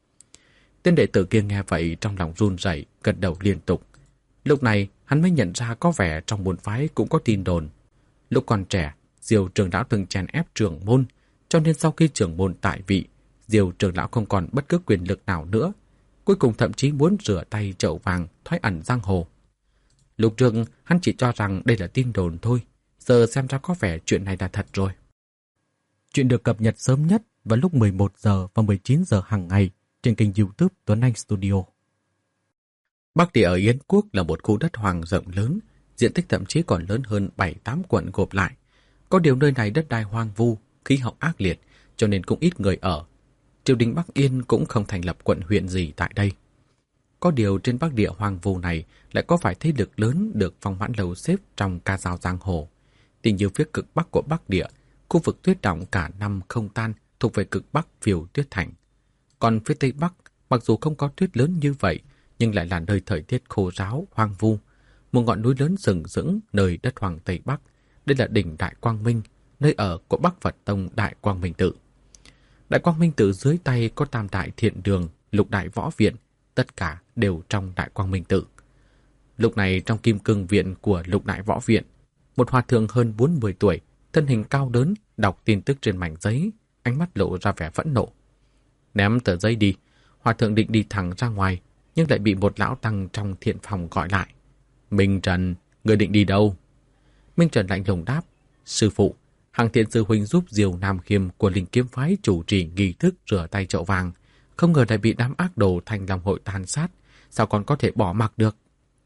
Tên đệ tử kia nghe vậy trong lòng run rẩy, gật đầu liên tục. Lúc này hắn mới nhận ra có vẻ trong môn phái cũng có tin đồn. Lúc còn trẻ, Diêu trưởng lão từng chèn ép trưởng môn, cho nên sau khi trưởng môn tại vị, Diêu trưởng lão không còn bất cứ quyền lực nào nữa, cuối cùng thậm chí muốn rửa tay chậu vàng thoái ẩn giang hồ. Lúc trước hắn chỉ cho rằng đây là tin đồn thôi, giờ xem ra có vẻ chuyện này là thật rồi. Chuyện được cập nhật sớm nhất vào lúc mười một giờ và mười chín giờ hàng ngày trên kênh YouTube Tuấn Anh Studio. Bắc Địa ở Yến quốc là một khu đất hoang rộng lớn, diện tích thậm chí còn lớn hơn bảy tám quận gộp lại. Có điều nơi này đất đai hoang vu, khí hậu ác liệt, cho nên cũng ít người ở. Triều đình Bắc Yên cũng không thành lập quận huyện gì tại đây. Có điều trên Bắc Địa hoang vu này lại có phải thế lực lớn được Phong Mãn Lâu xếp trong ca dao giang hồ. Thì như phía cực Bắc của Bắc Địa, khu vực tuyết động cả năm không tan thuộc về cực Bắc Phiêu Tuyết Thành. Còn phía Tây Bắc, mặc dù không có tuyết lớn như vậy, nhưng lại là nơi thời tiết khô ráo, hoang vu. Một ngọn núi lớn sừng sững nơi đất Hoàng Tây Bắc. Đây là đỉnh Đại Quang Minh, nơi ở của Bắc Phật Tông Đại Quang Minh Tự. Đại Quang Minh Tự dưới tay có Tam Đại Thiện Đường, Lục Đại Võ Viện, tất cả đều trong Đại Quang Minh Tự. Lúc này trong Kim Cương Viện của Lục Đại Võ Viện, một hòa thượng hơn bốn mươi tuổi, thân hình cao lớn, đọc tin tức trên mảnh giấy, ánh mắt lộ ra vẻ phẫn nộ. Ném tờ giấy đi, hòa thượng định đi thẳng ra ngoài, nhưng lại bị một lão tăng trong thiện phòng gọi lại. Minh Trần, người định đi đâu? Minh Trần lạnh lùng đáp, sư phụ, Hằng Thiện sư huynh giúp Diều Nam Khiêm của Linh Kiếm phái chủ trì nghi thức rửa tay chậu vàng, không ngờ lại bị đám ác đồ Thanh Long hội tàn sát, sao còn có thể bỏ mặc được?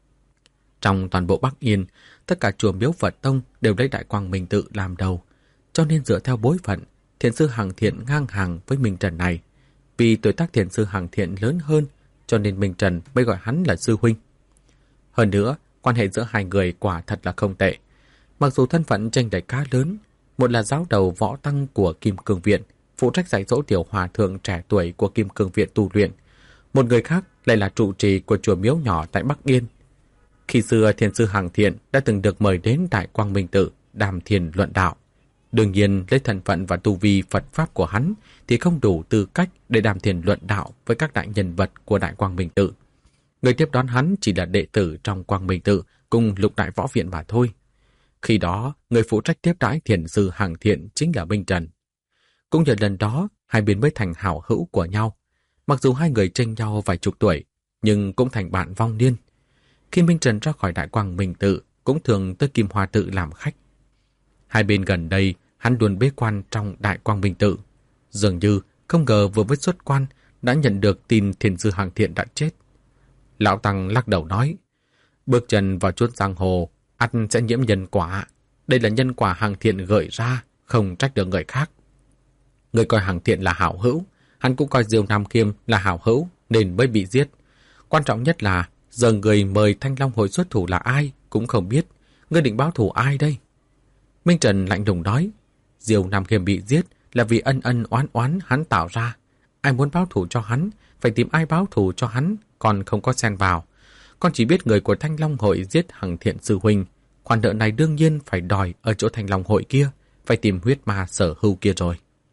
Trong toàn bộ Bắc Yên, tất cả chùa miếu Phật tông đều lấy Đại Quang Minh Tự làm đầu, cho nên dựa theo bối phận, thiền sư Hằng Thiện ngang hàng với Minh Trần này. Vì tuổi tác thiền sư Hằng Thiện lớn hơn, cho nên Minh Trần mới gọi hắn là sư huynh. Hơn nữa, quan hệ giữa hai người quả thật là không tệ. Mặc dù thân phận chênh lệch khá lớn, một là giáo đầu võ tăng của Kim Cương Viện, phụ trách dạy dỗ tiểu hòa thượng trẻ tuổi của Kim Cương Viện tu luyện. Một người khác lại là trụ trì của chùa miếu nhỏ tại Bắc Yên. Khi xưa thiền sư Hằng Thiện đã từng được mời đến Đại Quang Minh Tự đàm thiền luận đạo. Đương nhiên, lấy thân phận và tu vi Phật Pháp của hắn thì không đủ tư cách để đàm thiền luận đạo với các đại nhân vật của Đại Quang Minh Tự. Người tiếp đón hắn chỉ là đệ tử trong Quang Minh Tự cùng Lục Đại Võ Viện mà thôi. Khi đó, người phụ trách tiếp đãi thiền sư Hằng Thiện chính là Minh Trần. Cũng nhờ lần đó, hai bên mới thành hảo hữu của nhau. Mặc dù hai người chênh nhau vài chục tuổi, nhưng cũng thành bạn vong niên. Khi Minh Trần ra khỏi Đại Quang Minh Tự, cũng thường tới Kim Hoa Tự làm khách. Hai bên gần đây, hắn luôn bế quan trong Đại Quang Minh Tự. Dường như không ngờ vừa mới xuất quan đã nhận được tin thiền sư Hằng Thiện đã chết. Lão Tăng lắc đầu nói, bước chân vào chốn giang hồ, ắt sẽ nhiễm nhân quả. Đây là nhân quả Hằng Thiện gợi ra, không trách được người khác. Người coi Hằng Thiện là hảo hữu, hắn cũng coi Diều Nam Khiêm là hảo hữu nên mới bị giết. Quan trọng nhất là giờ người mời Thanh Long hội xuất thủ là ai cũng không biết. Ngươi định báo thù ai đây? Minh Trần lạnh lùng nói, Diều Nam Khiêm bị giết là vì ân ân oán oán hắn tạo ra. Ai muốn báo thù cho hắn, phải tìm ai báo thù cho hắn, còn không có xen vào. Con chỉ biết người của Thanh Long hội giết Hằng Thiện sư huynh. Khoản nợ này đương nhiên phải đòi ở chỗ Thanh Long hội kia, phải tìm huyết ma sở hưu kia rồi.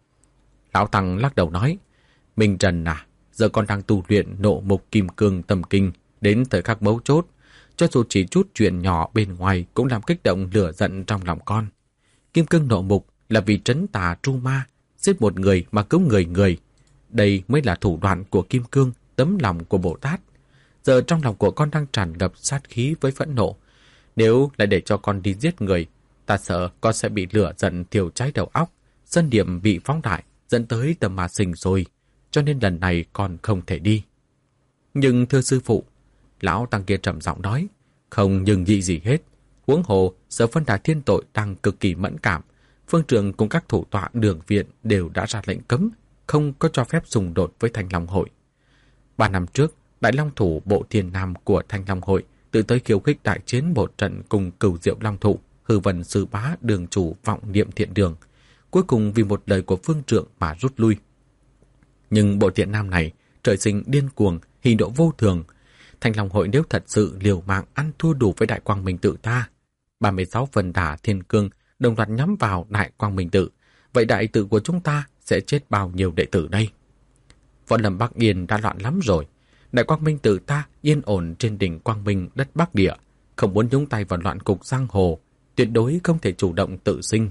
Lão Tăng lắc đầu nói, Minh Trần à, giờ con đang tu luyện nộ mục kim cương tâm kinh, đến thời khắc mấu chốt, cho dù chỉ chút chuyện nhỏ bên ngoài cũng làm kích động lửa giận trong lòng con. Kim cương nộ mục là vì trấn tà tru ma, giết một người mà cứu người người. Đây mới là thủ đoạn của kim cương, tấm lòng của Bồ Tát. Giờ trong lòng của con đang tràn ngập sát khí với phẫn nộ. Nếu lại để cho con đi giết người, ta sợ con sẽ bị lửa giận thiêu cháy đầu óc, sân điểm bị phóng đại, dẫn tới tầm ma sinh rồi. Cho nên lần này con không thể đi. Nhưng thưa sư phụ, lão tăng kia trầm giọng nói, không nhưng gì gì hết. Huống hồ, Sở Phân Đà Thiên Tội đang cực kỳ mẫn cảm. Phương trưởng cùng các thủ tọa đường viện đều đã ra lệnh cấm, không có cho phép xung đột với Thanh Long hội. Ba năm trước, Đại Long thủ bộ Thiên Nam của Thanh Long hội tự tới khiêu khích đại chiến một trận cùng Cửu Diệu Long thụ, Hư Vân sư bá đường chủ vọng niệm thiện đường. Cuối cùng vì một lời của phương trượng mà rút lui. Nhưng bộ Thiện Nam này trời sinh điên cuồng, hỉ nộ vô thường. Thanh Long hội nếu thật sự liều mạng ăn thua đủ với Đại Quang Minh Tự ta, ba mươi sáu phần đả thiên cương đồng loạt nhắm vào Đại Quang Minh Tự, vậy đại tự của chúng ta sẽ chết bao nhiêu đệ tử đây? Võ lâm Bắc Yên đã loạn lắm rồi. Đại Quang Minh Tự ta yên ổn trên đỉnh Quang Minh đất Bắc Địa, không muốn nhúng tay vào loạn cục giang hồ, tuyệt đối không thể chủ động tự sinh.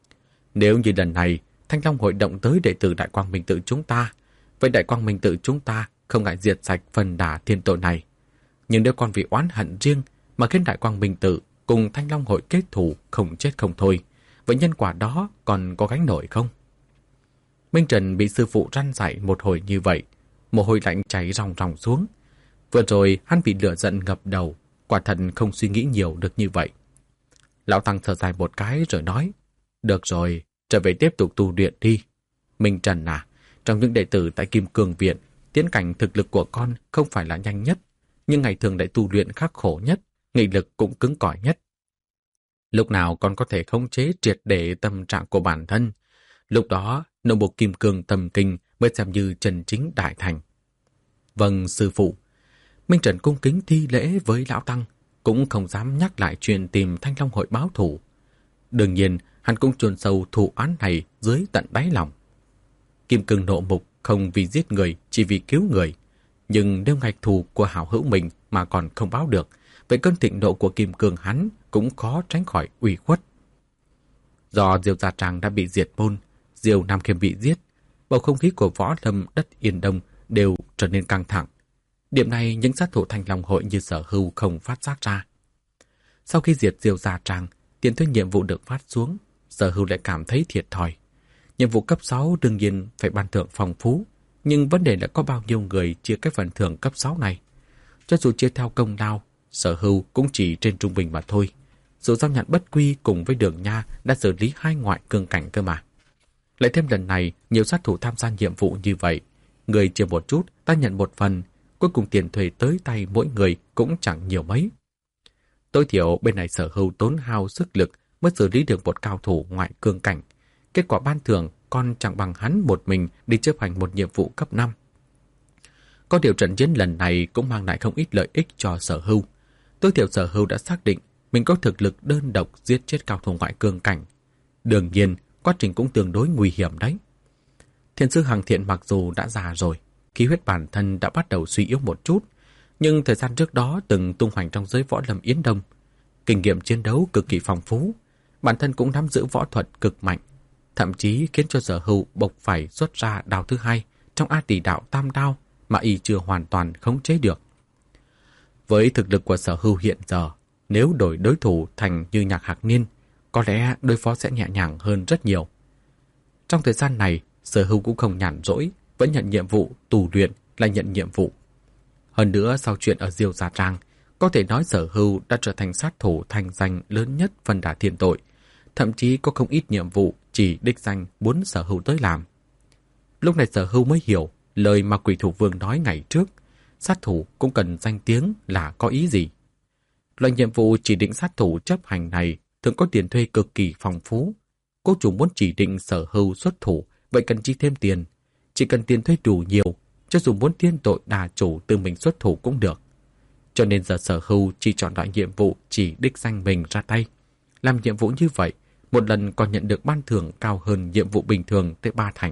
Nếu như lần này Thanh Long hội động tới đệ tử Đại Quang Minh Tự chúng ta, vậy Đại Quang Minh Tự chúng ta không ngại diệt sạch phần đả thiên tội này. Nhưng nếu còn vì oán hận riêng mà khiến Đại Quang Minh Tự cùng Thanh Long hội kết thù không chết không thôi, vậy nhân quả đó còn có gánh nổi không? Minh Trần bị sư phụ răn dạy một hồi như vậy, mồ hôi lạnh chảy ròng ròng xuống. Vừa rồi hắn bị lửa giận ngập đầu, quả thật không suy nghĩ nhiều được như vậy. Lão Tăng thở dài một cái rồi nói, được rồi, trở về tiếp tục tu luyện đi. Minh Trần à, trong những đệ tử tại Kim Cương Viện, tiến cảnh thực lực của con không phải là nhanh nhất. nhưng ngày thường lại tu luyện khắc khổ nhất, nghị lực cũng cứng cỏi nhất. Lúc nào còn có thể khống chế triệt để tâm trạng của bản thân, lúc đó nội bộ kim cương tâm kinh mới xem như chân chính đại thành. Vâng, sư phụ. Minh Trần cung kính thi lễ với lão tăng, cũng không dám nhắc lại chuyện tìm Thanh Long hội báo thù. Đương nhiên, hắn cũng chôn sâu thù án này dưới tận đáy lòng. Kim cương nộ mục không vì giết người, chỉ vì cứu người. Nhưng nếu ngạch thù của hảo hữu mình mà còn không báo được, vậy cơn thịnh nộ của kim cương hắn cũng khó tránh khỏi ủy khuất. Do Diêu Gia Trang đã bị diệt môn, Diêu Nam Khiêm bị giết, bầu không khí của võ lâm đất Yên Đông đều trở nên căng thẳng. Điểm này những sát thủ Thanh Long hội như Sở Hưu không phát giác ra. Sau khi diệt Diêu Gia Trang, tiền thuê nhiệm vụ được phát xuống, Sở Hưu lại cảm thấy thiệt thòi. Nhiệm vụ cấp sáu đương nhiên phải ban thưởng phong phú, nhưng vấn đề là có bao nhiêu người chia cái phần thưởng cấp sáu này. Cho dù chia theo công lao, Sở Hưu cũng chỉ trên trung bình mà thôi. Dù giao nhận bất quy cùng với Đường Nha đã xử lý hai ngoại cương cảnh cơ mà. Lại thêm lần này, nhiều sát thủ tham gia nhiệm vụ như vậy. Người chia một chút, ta nhận một phần, cuối cùng tiền thuê tới tay mỗi người cũng chẳng nhiều mấy. Tối thiểu bên này Sở Hưu tốn hao sức lực mới xử lý được một cao thủ ngoại cương cảnh. Kết quả ban thưởng còn chẳng bằng hắn một mình đi chấp hành một nhiệm vụ cấp năm. Có điều trận chiến lần này cũng mang lại không ít lợi ích cho Sở Hưu. Tối thiểu Sở Hưu đã xác định mình có thực lực đơn độc giết chết cao thủ ngoại cương cảnh. Đương nhiên, quá trình cũng tương đối nguy hiểm đấy. Thiên sư Hằng Thiện mặc dù đã già rồi, khí huyết bản thân đã bắt đầu suy yếu một chút, nhưng thời gian trước đó từng tung hoành trong giới võ lâm Yến Đông. Kinh nghiệm chiến đấu cực kỳ phong phú, bản thân cũng nắm giữ võ thuật cực mạnh, thậm chí khiến cho Sở Hưu bộc phải xuất ra đao thứ hai trong A Tỷ đạo tam đao mà y chưa hoàn toàn khống chế được. Với thực lực của Sở Hưu hiện giờ, nếu đổi đối thủ thành như Nhạc Hạc Niên, có lẽ đối phó sẽ nhẹ nhàng hơn rất nhiều. Trong thời gian này, Sở Hưu cũng không nhàn rỗi, vẫn nhận nhiệm vụ tù luyện lại nhận nhiệm vụ. Hơn nữa, sau chuyện ở Diêu Gia Trang, có thể nói Sở Hưu đã trở thành sát thủ thành danh lớn nhất Vân Đà Thiên Tội, thậm chí có không ít nhiệm vụ chỉ đích danh muốn Sở Hưu tới làm. Lúc này Sở Hưu mới hiểu lời mà Quỷ Thủ Vương nói ngày trước, sát thủ cũng cần danh tiếng là có ý gì. Loại nhiệm vụ chỉ định sát thủ chấp hành này thường có tiền thuê cực kỳ phong phú. Cô chủ muốn chỉ định Sở Hưu xuất thủ, vậy cần chi thêm tiền. Chỉ cần tiền thuê đủ nhiều, cho dù muốn tiên tội đà chủ tự mình xuất thủ cũng được. Cho nên giờ Sở Hưu chỉ chọn loại nhiệm vụ chỉ đích danh mình ra tay. Làm nhiệm vụ như vậy, một lần còn nhận được ban thưởng cao hơn nhiệm vụ bình thường tới ba thành.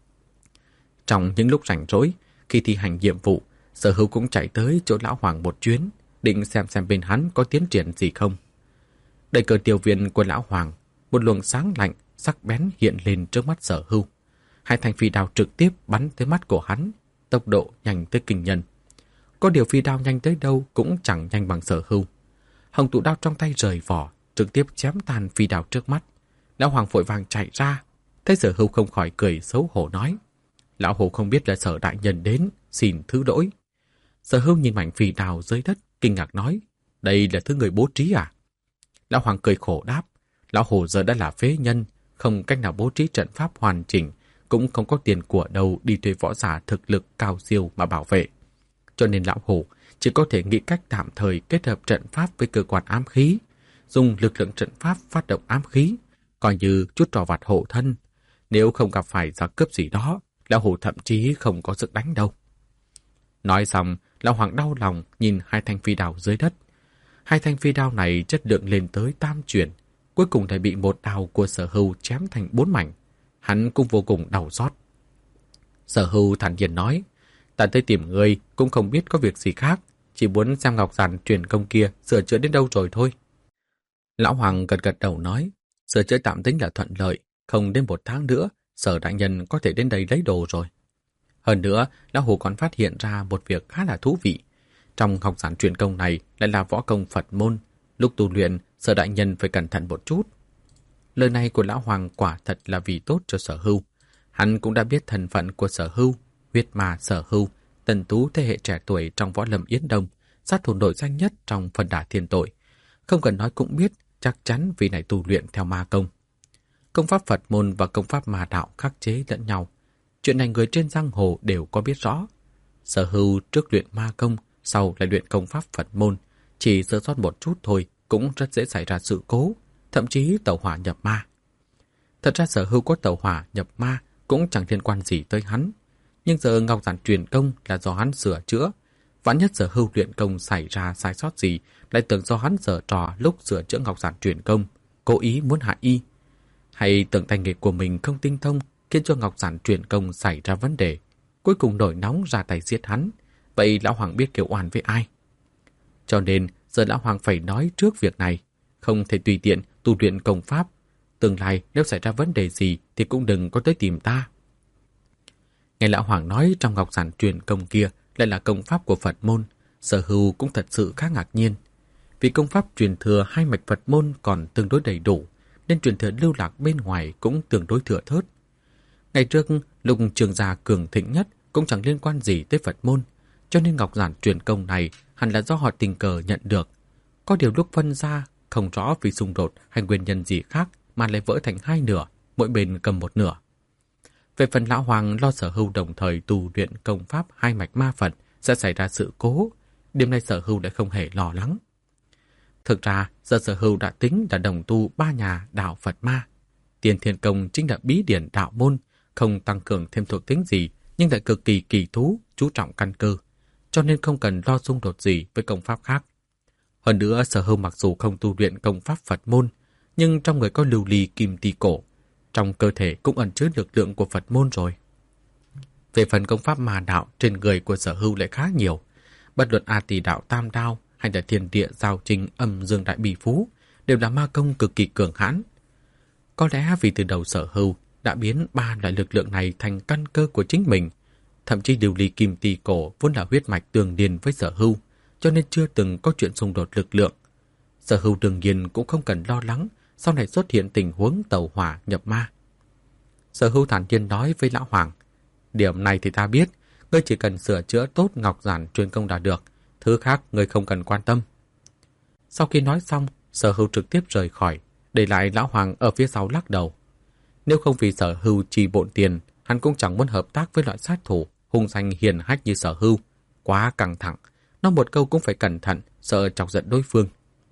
Trong những lúc rảnh rỗi, khi thi hành nhiệm vụ, Sở Hưu cũng chạy tới chỗ Lão Hoàng một chuyến, định xem xem bên hắn có tiến triển gì không. Đẩy cửa tiểu viện của Lão Hoàng, một luồng sáng lạnh, sắc bén hiện lên trước mắt Sở Hưu. Hai thanh phi đao trực tiếp bắn tới mắt của hắn, tốc độ nhanh tới kinh nhân. Có điều phi đao nhanh tới đâu cũng chẳng nhanh bằng Sở Hưu. Hồng tụ đao trong tay rời vỏ, trực tiếp chém tan phi đao trước mắt. Lão Hoàng vội vàng chạy ra, thấy Sở Hưu không khỏi cười xấu hổ nói: "Lão Hồ không biết là Sở đại nhân đến, xin thứ lỗi." Sở Hưu nhìn mảnh phi đao dưới đất, kinh ngạc nói: "Đây là thứ người bố trí à?" Lão Hoàng cười khổ đáp: "Lão Hồ giờ đã là phế nhân, không cách nào bố trí trận pháp hoàn chỉnh, cũng không có tiền của đâu đi thuê võ giả thực lực cao siêu mà bảo vệ. Cho nên Lão Hồ chỉ có thể nghĩ cách tạm thời kết hợp trận pháp với cơ quan ám khí, dùng lực lượng trận pháp phát động ám khí, coi như chút trò vặt hộ thân. Nếu không gặp phải giặc cướp gì đó, Lão Hồ thậm chí không có sức đánh đâu." Nói xong, Lão Hoàng đau lòng nhìn hai thanh phi đao dưới đất. Hai thanh phi đao này chất lượng lên tới tam chuyển, cuối cùng lại bị một đao của Sở Hưu chém thành bốn mảnh. Hắn cũng vô cùng đau xót. Sở Hưu thản nhiên nói: "Ta tới tìm ngươi cũng không biết có việc gì khác, chỉ muốn xem ngọc giản truyền công kia sửa chữa đến đâu rồi thôi." Lão Hoàng gật gật đầu nói: "Sửa chữa tạm tính là thuận lợi, không đến một tháng nữa, Sở đại nhân có thể đến đây lấy đồ rồi." Hơn nữa, Lão Hồ còn phát hiện ra một việc khá là thú vị. Trong ngọc giản truyền công này lại là võ công Phật môn, lúc tu luyện, Sở đại nhân phải cẩn thận một chút. Lời này của Lão Hoàng quả thật là vì tốt cho Sở Hưu. Hắn cũng đã biết thân phận của Sở Hưu, huyết ma Sở Hưu, tần tú thế hệ trẻ tuổi trong võ lâm Yến Đông, sát thủ nổi danh nhất trong Vân Đà Thiên Tội. Không cần nói cũng biết, chắc chắn vị này tu luyện theo ma công. Công pháp Phật môn và công pháp ma đạo khắc chế lẫn nhau. Chuyện này người trên giang hồ đều có biết rõ. Sở Hưu trước luyện ma công, sau lại luyện công pháp Phật môn, chỉ sơ sót một chút thôi cũng rất dễ xảy ra sự cố, thậm chí tẩu hỏa nhập ma. Thật ra Sở Hưu có tẩu hỏa nhập ma cũng chẳng liên quan gì tới hắn. Nhưng giờ Ngọc Giản truyền công là do hắn sửa chữa. Vạn nhất Sở Hưu luyện công xảy ra sai sót gì, lại tưởng do hắn giở trò lúc sửa chữa Ngọc Giản truyền công, cố ý muốn hại y. Hay tưởng tay nghề của mình không tinh thông, khiến cho Ngọc Giản truyền công xảy ra vấn đề, cuối cùng nổi nóng ra tay giết hắn. Vậy Lão Hoàng biết kêu oan với ai? Cho nên giờ Lão Hoàng phải nói trước việc này, không thể tùy tiện tu luyện công pháp. Tương lai nếu xảy ra vấn đề gì thì cũng đừng có tới tìm ta. Nghe Lão Hoàng nói trong Ngọc Giản truyền công kia lại là công pháp của Phật môn, Sở Hưu cũng thật sự khá ngạc nhiên. Vì công pháp truyền thừa hai mạch Phật môn còn tương đối đầy đủ, nên truyền thừa lưu lạc bên ngoài cũng tương đối thừa thớt. Ngày trước, lúc Trường gia cường thịnh nhất cũng chẳng liên quan gì tới Phật môn, cho nên Ngọc Giản truyền công này hẳn là do họ tình cờ nhận được. Có điều lúc phân ra, không rõ vì xung đột hay nguyên nhân gì khác mà lại vỡ thành hai nửa, mỗi bên cầm một nửa. Về phần Lão Hoàng lo Sở Hưu đồng thời tu luyện công pháp hai mạch ma Phật sẽ xảy ra sự cố, điểm này Sở Hưu đã không hề lo lắng. Thực ra, giờ Sở Hưu đã tính là đồng tu ba nhà đạo Phật ma. Tiên Thiên Công chính là bí điển đạo môn, không tăng cường thêm thuộc tính gì, nhưng lại cực kỳ kỳ thú, chú trọng căn cơ, cho nên không cần lo xung đột gì với công pháp khác. Hơn nữa, Sở Hưu mặc dù không tu luyện công pháp Phật môn, nhưng trong người có lưu ly kim ti cổ, trong cơ thể cũng ẩn chứa lực lượng của Phật môn rồi. Về phần công pháp ma đạo trên người của Sở Hưu lại khá nhiều, bất luận A Tỳ đạo Tam Đao hay là Thiên Địa Giao Trình Âm Dương Đại Bì Phú đều là ma công cực kỳ cường hãn. Có lẽ vì từ đầu Sở Hưu đã biến ba loại lực lượng này thành căn cơ của chính mình, thậm chí lưu ly kim ti cổ vốn là huyết mạch tương liên với Sở Hưu, cho nên chưa từng có chuyện xung đột lực lượng. Sở Hưu đương nhiên cũng không cần lo lắng sau này xuất hiện tình huống tẩu hỏa nhập ma. Sở Hưu thản nhiên nói với Lão Hoàng, điểm này thì ta biết, ngươi chỉ cần sửa chữa tốt Ngọc Giản truyền công là được, thứ khác ngươi không cần quan tâm. Sau khi nói xong, Sở Hưu trực tiếp rời khỏi, để lại Lão Hoàng ở phía sau lắc đầu. Nếu không vì Sở Hưu chi bộn tiền, hắn cũng chẳng muốn hợp tác với loại sát thủ hung danh hiền hách như Sở Hưu, quá căng thẳng, nói một câu cũng phải cẩn thận, sợ chọc giận đối phương.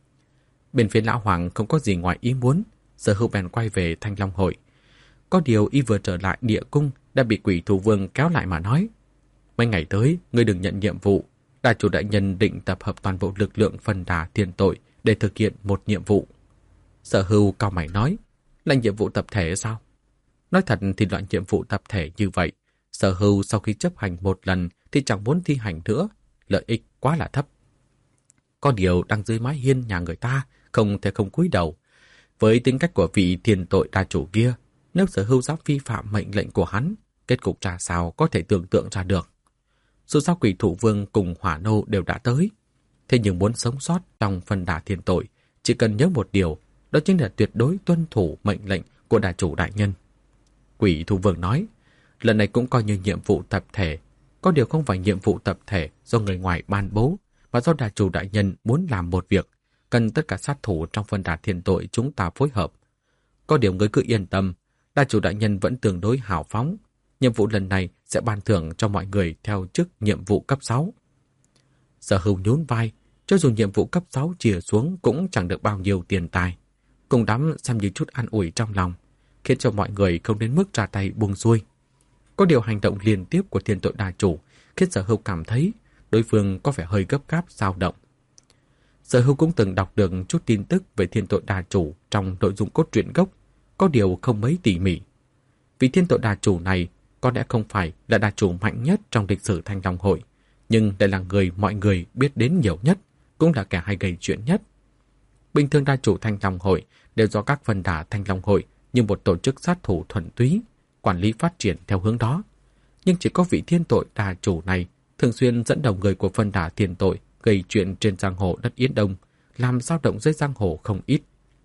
Bên phía Lão Hoàng không có gì ngoài ý muốn, Sở Hưu bèn quay về Thanh Long Hội. Có điều y vừa trở lại địa cung đã bị Quỷ Thủ Vương kéo lại mà nói, mấy ngày tới ngươi đừng nhận nhiệm vụ, Đại chủ đại nhân định tập hợp toàn bộ lực lượng phân đà thiên tội để thực hiện một nhiệm vụ. Sở Hưu cau mày nói, là nhiệm vụ tập thể sao? Nói thật thì loại nhiệm vụ tập thể như vậy, Sở Hưu sau khi chấp hành một lần thì chẳng muốn thi hành nữa, lợi ích quá là thấp. Có điều đang dưới mái hiên nhà người ta, không thể không cúi đầu. Với tính cách của vị thiên tội đa chủ kia, nếu Sở Hưu dám vi phạm mệnh lệnh của hắn, kết cục ra sao có thể tưởng tượng ra được. Dù sao Quỷ Thủ Vương cùng Hỏa Nô đều đã tới, thế nhưng muốn sống sót trong phân đà thiên tội, chỉ cần nhớ một điều, đó chính là tuyệt đối tuân thủ mệnh lệnh của đà chủ đại nhân. Quỷ Thủ Vương nói, lần này cũng coi như nhiệm vụ tập thể, có điều không phải nhiệm vụ tập thể do người ngoài ban bố, mà do đà chủ đại nhân muốn làm một việc, cần tất cả sát thủ trong phân đà thiên tội chúng ta phối hợp. Có điều người cứ yên tâm, đà chủ đại nhân vẫn tương đối hào phóng, nhiệm vụ lần này sẽ ban thưởng cho mọi người theo chức nhiệm vụ cấp sáu. Sở Hưu nhún vai, cho dù nhiệm vụ cấp sáu chìa xuống cũng chẳng được bao nhiêu tiền tài, cùng đắm xem như chút an ủi trong lòng, khiến cho mọi người không đến mức ra tay buông xuôi. Có điều hành động liên tiếp của thiên tội đà chủ khiến Sở Hưu cảm thấy đối phương có vẻ hơi gấp gáp dao động. Sở Hưu cũng từng đọc được chút tin tức về thiên tội đà chủ trong nội dung cốt truyện gốc, có điều không mấy tỉ mỉ. Vì thiên tội đà chủ này có lẽ không phải là đà chủ mạnh nhất trong lịch sử Thanh Long Hội, nhưng lại là người mọi người biết đến nhiều nhất, cũng là kẻ hay gây chuyện nhất. Bình thường đà chủ Thanh Long Hội đều do các phân đà Thanh Long Hội như một tổ chức sát thủ thuần túy, quản lý phát triển theo hướng đó. Nhưng chỉ có vị thiên tội đà chủ này thường xuyên dẫn đầu người của phân đà thiên tội gây chuyện trên giang hồ đất Yến Đông, làm dao động dưới giang hồ không ít.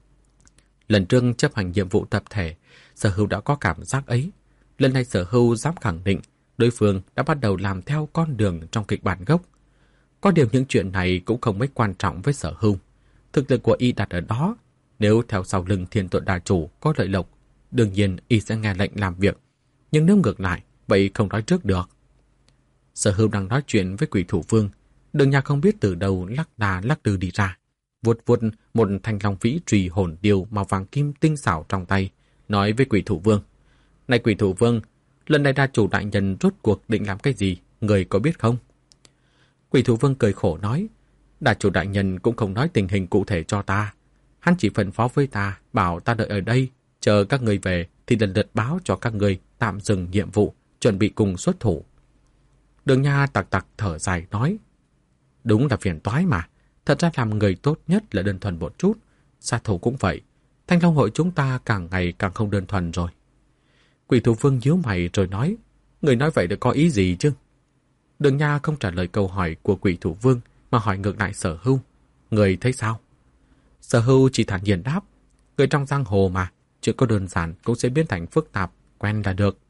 Lần trước chấp hành nhiệm vụ tập thể, Sở Hưu đã có cảm giác ấy. Lần này Sở Hưu dám khẳng định đối phương đã bắt đầu làm theo con đường trong kịch bản gốc. Có điều những chuyện này cũng không mấy quan trọng với Sở Hưu. Thực lực của y đặt ở đó, nếu theo sau lưng thiên tội đà chủ có lợi lộc, đương nhiên y sẽ nghe lệnh làm việc. Nhưng nếu ngược lại, vậy không nói trước được. Sở Hưu đang nói chuyện với Quỷ Thủ Vương, Đường Nha không biết từ đâu lắc đà lắc đừ đi ra, vuốt vuốt một thanh long vĩ trùy hồn điêu màu vàng kim tinh xảo trong tay, nói với Quỷ Thủ Vương: "Này Quỷ Thủ Vương, lần này đa chủ đại nhân rốt cuộc định làm cái gì, người có biết không?" Quỷ Thủ Vương cười khổ nói: "Đa chủ đại nhân cũng không nói tình hình cụ thể cho ta. Hắn chỉ phân phó với ta, bảo ta đợi ở đây, chờ các người về thì lần lượt báo cho các người tạm dừng nhiệm vụ, chuẩn bị cùng xuất thủ." Đường Nha tặc tặc thở dài nói: "Đúng là phiền toái mà. Thật ra làm người tốt nhất là đơn thuần một chút. Sát thủ cũng vậy. Thanh Long hội chúng ta càng ngày càng không đơn thuần rồi." Quỷ Thủ Vương nhíu mày rồi nói: "Người nói vậy được có ý gì chứ?" Đường Nha không trả lời câu hỏi của Quỷ Thủ Vương mà hỏi ngược lại Sở Hưu: "Người thấy sao?" Sở Hưu chỉ thản nhiên đáp: "Người trong giang hồ mà, chuyện có đơn giản cũng sẽ biến thành phức tạp, quen là được."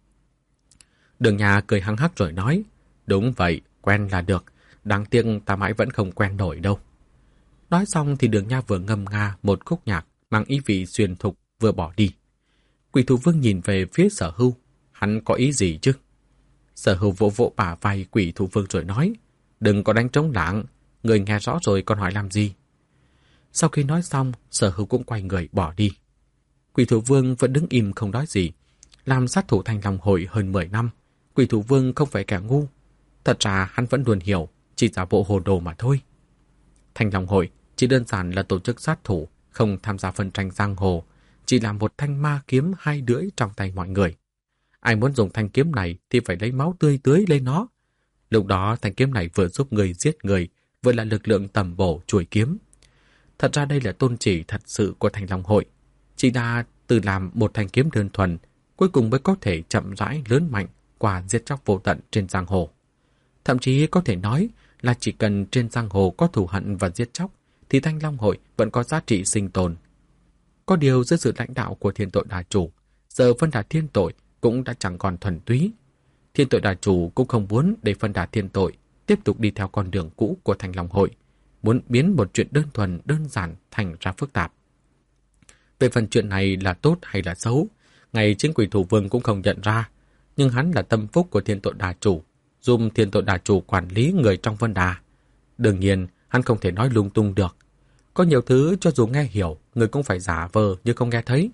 Đường Nha cười hăng hắc rồi nói: "Đúng vậy, quen là được. Đáng tiếc ta mãi vẫn không quen nổi đâu." Nói xong thì Đường Nha vừa ngâm nga một khúc nhạc mang ý vị xuyên thục vừa bỏ đi. Quỷ Thủ Vương nhìn về phía Sở Hưu: "Hắn có ý gì chứ?" Sở Hưu vỗ vỗ bả vai Quỷ Thủ Vương rồi nói: "Đừng có đánh trống lảng, người nghe rõ rồi còn hỏi làm gì?" Sau khi nói xong, Sở Hưu cũng quay người bỏ đi. Quỷ Thủ Vương vẫn đứng im không nói gì. Làm sát thủ Thanh Long hội hơn mười năm, Quỷ Thủ Vương không phải kẻ ngu. Thật ra hắn vẫn luôn hiểu, chỉ giả bộ hồ đồ mà thôi. Thanh Long hội chỉ đơn giản là tổ chức sát thủ, không tham gia phân tranh giang hồ, chỉ là một thanh ma kiếm hai lưỡi trong tay mọi người. Ai muốn dùng thanh kiếm này thì phải lấy máu tươi tưới lên nó. Lúc đó thanh kiếm này vừa giúp người giết người, vừa là lực lượng tầm bổ chuôi kiếm. Thật ra đây là tôn chỉ thật sự của Thanh Long hội, chỉ là từ làm một thanh kiếm đơn thuần, cuối cùng mới có thể chậm rãi lớn mạnh qua giết chóc vô tận trên giang hồ. Thậm chí có thể nói là chỉ cần trên giang hồ có thù hận và giết chóc thì Thanh Long hội vẫn có giá trị sinh tồn. Có điều dưới sự lãnh đạo của Thiên Tội Đà Chủ, giờ Phân Đà Thiên Tội cũng đã chẳng còn thuần túy. Thiên Tội Đà Chủ cũng không muốn để Phân Đà Thiên Tội tiếp tục đi theo con đường cũ của Thanh Long hội, muốn biến một chuyện đơn thuần đơn giản thành ra phức tạp. Về phần chuyện này là tốt hay là xấu, ngay chính Quỷ Thủ Vương cũng không nhận ra, nhưng hắn là tâm phúc của Thiên Tội Đà Chủ, giúp Thiên Tội Đà Chủ quản lý người trong Vân Đà. Đương nhiên, hắn không thể nói lung tung được. Có nhiều thứ cho dù nghe hiểu, người cũng phải giả vờ như không nghe thấy.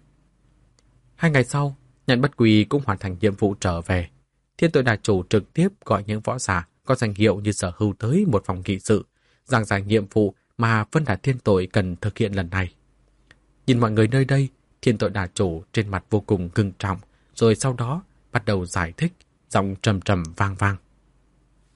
Hai ngày sau, Nhận Bất Quỳ cũng hoàn thành nhiệm vụ trở về. Thiên Tội Đà Chủ trực tiếp gọi những võ giả có danh hiệu như Sở Hưu tới một phòng nghị sự, giảng giải nhiệm vụ mà Vân Đà Thiên Tội cần thực hiện lần này. Nhìn mọi người nơi đây, Thiên Tội Đà Chủ trên mặt vô cùng ngưng trọng, rồi sau đó bắt đầu giải thích, giọng trầm trầm vang vang.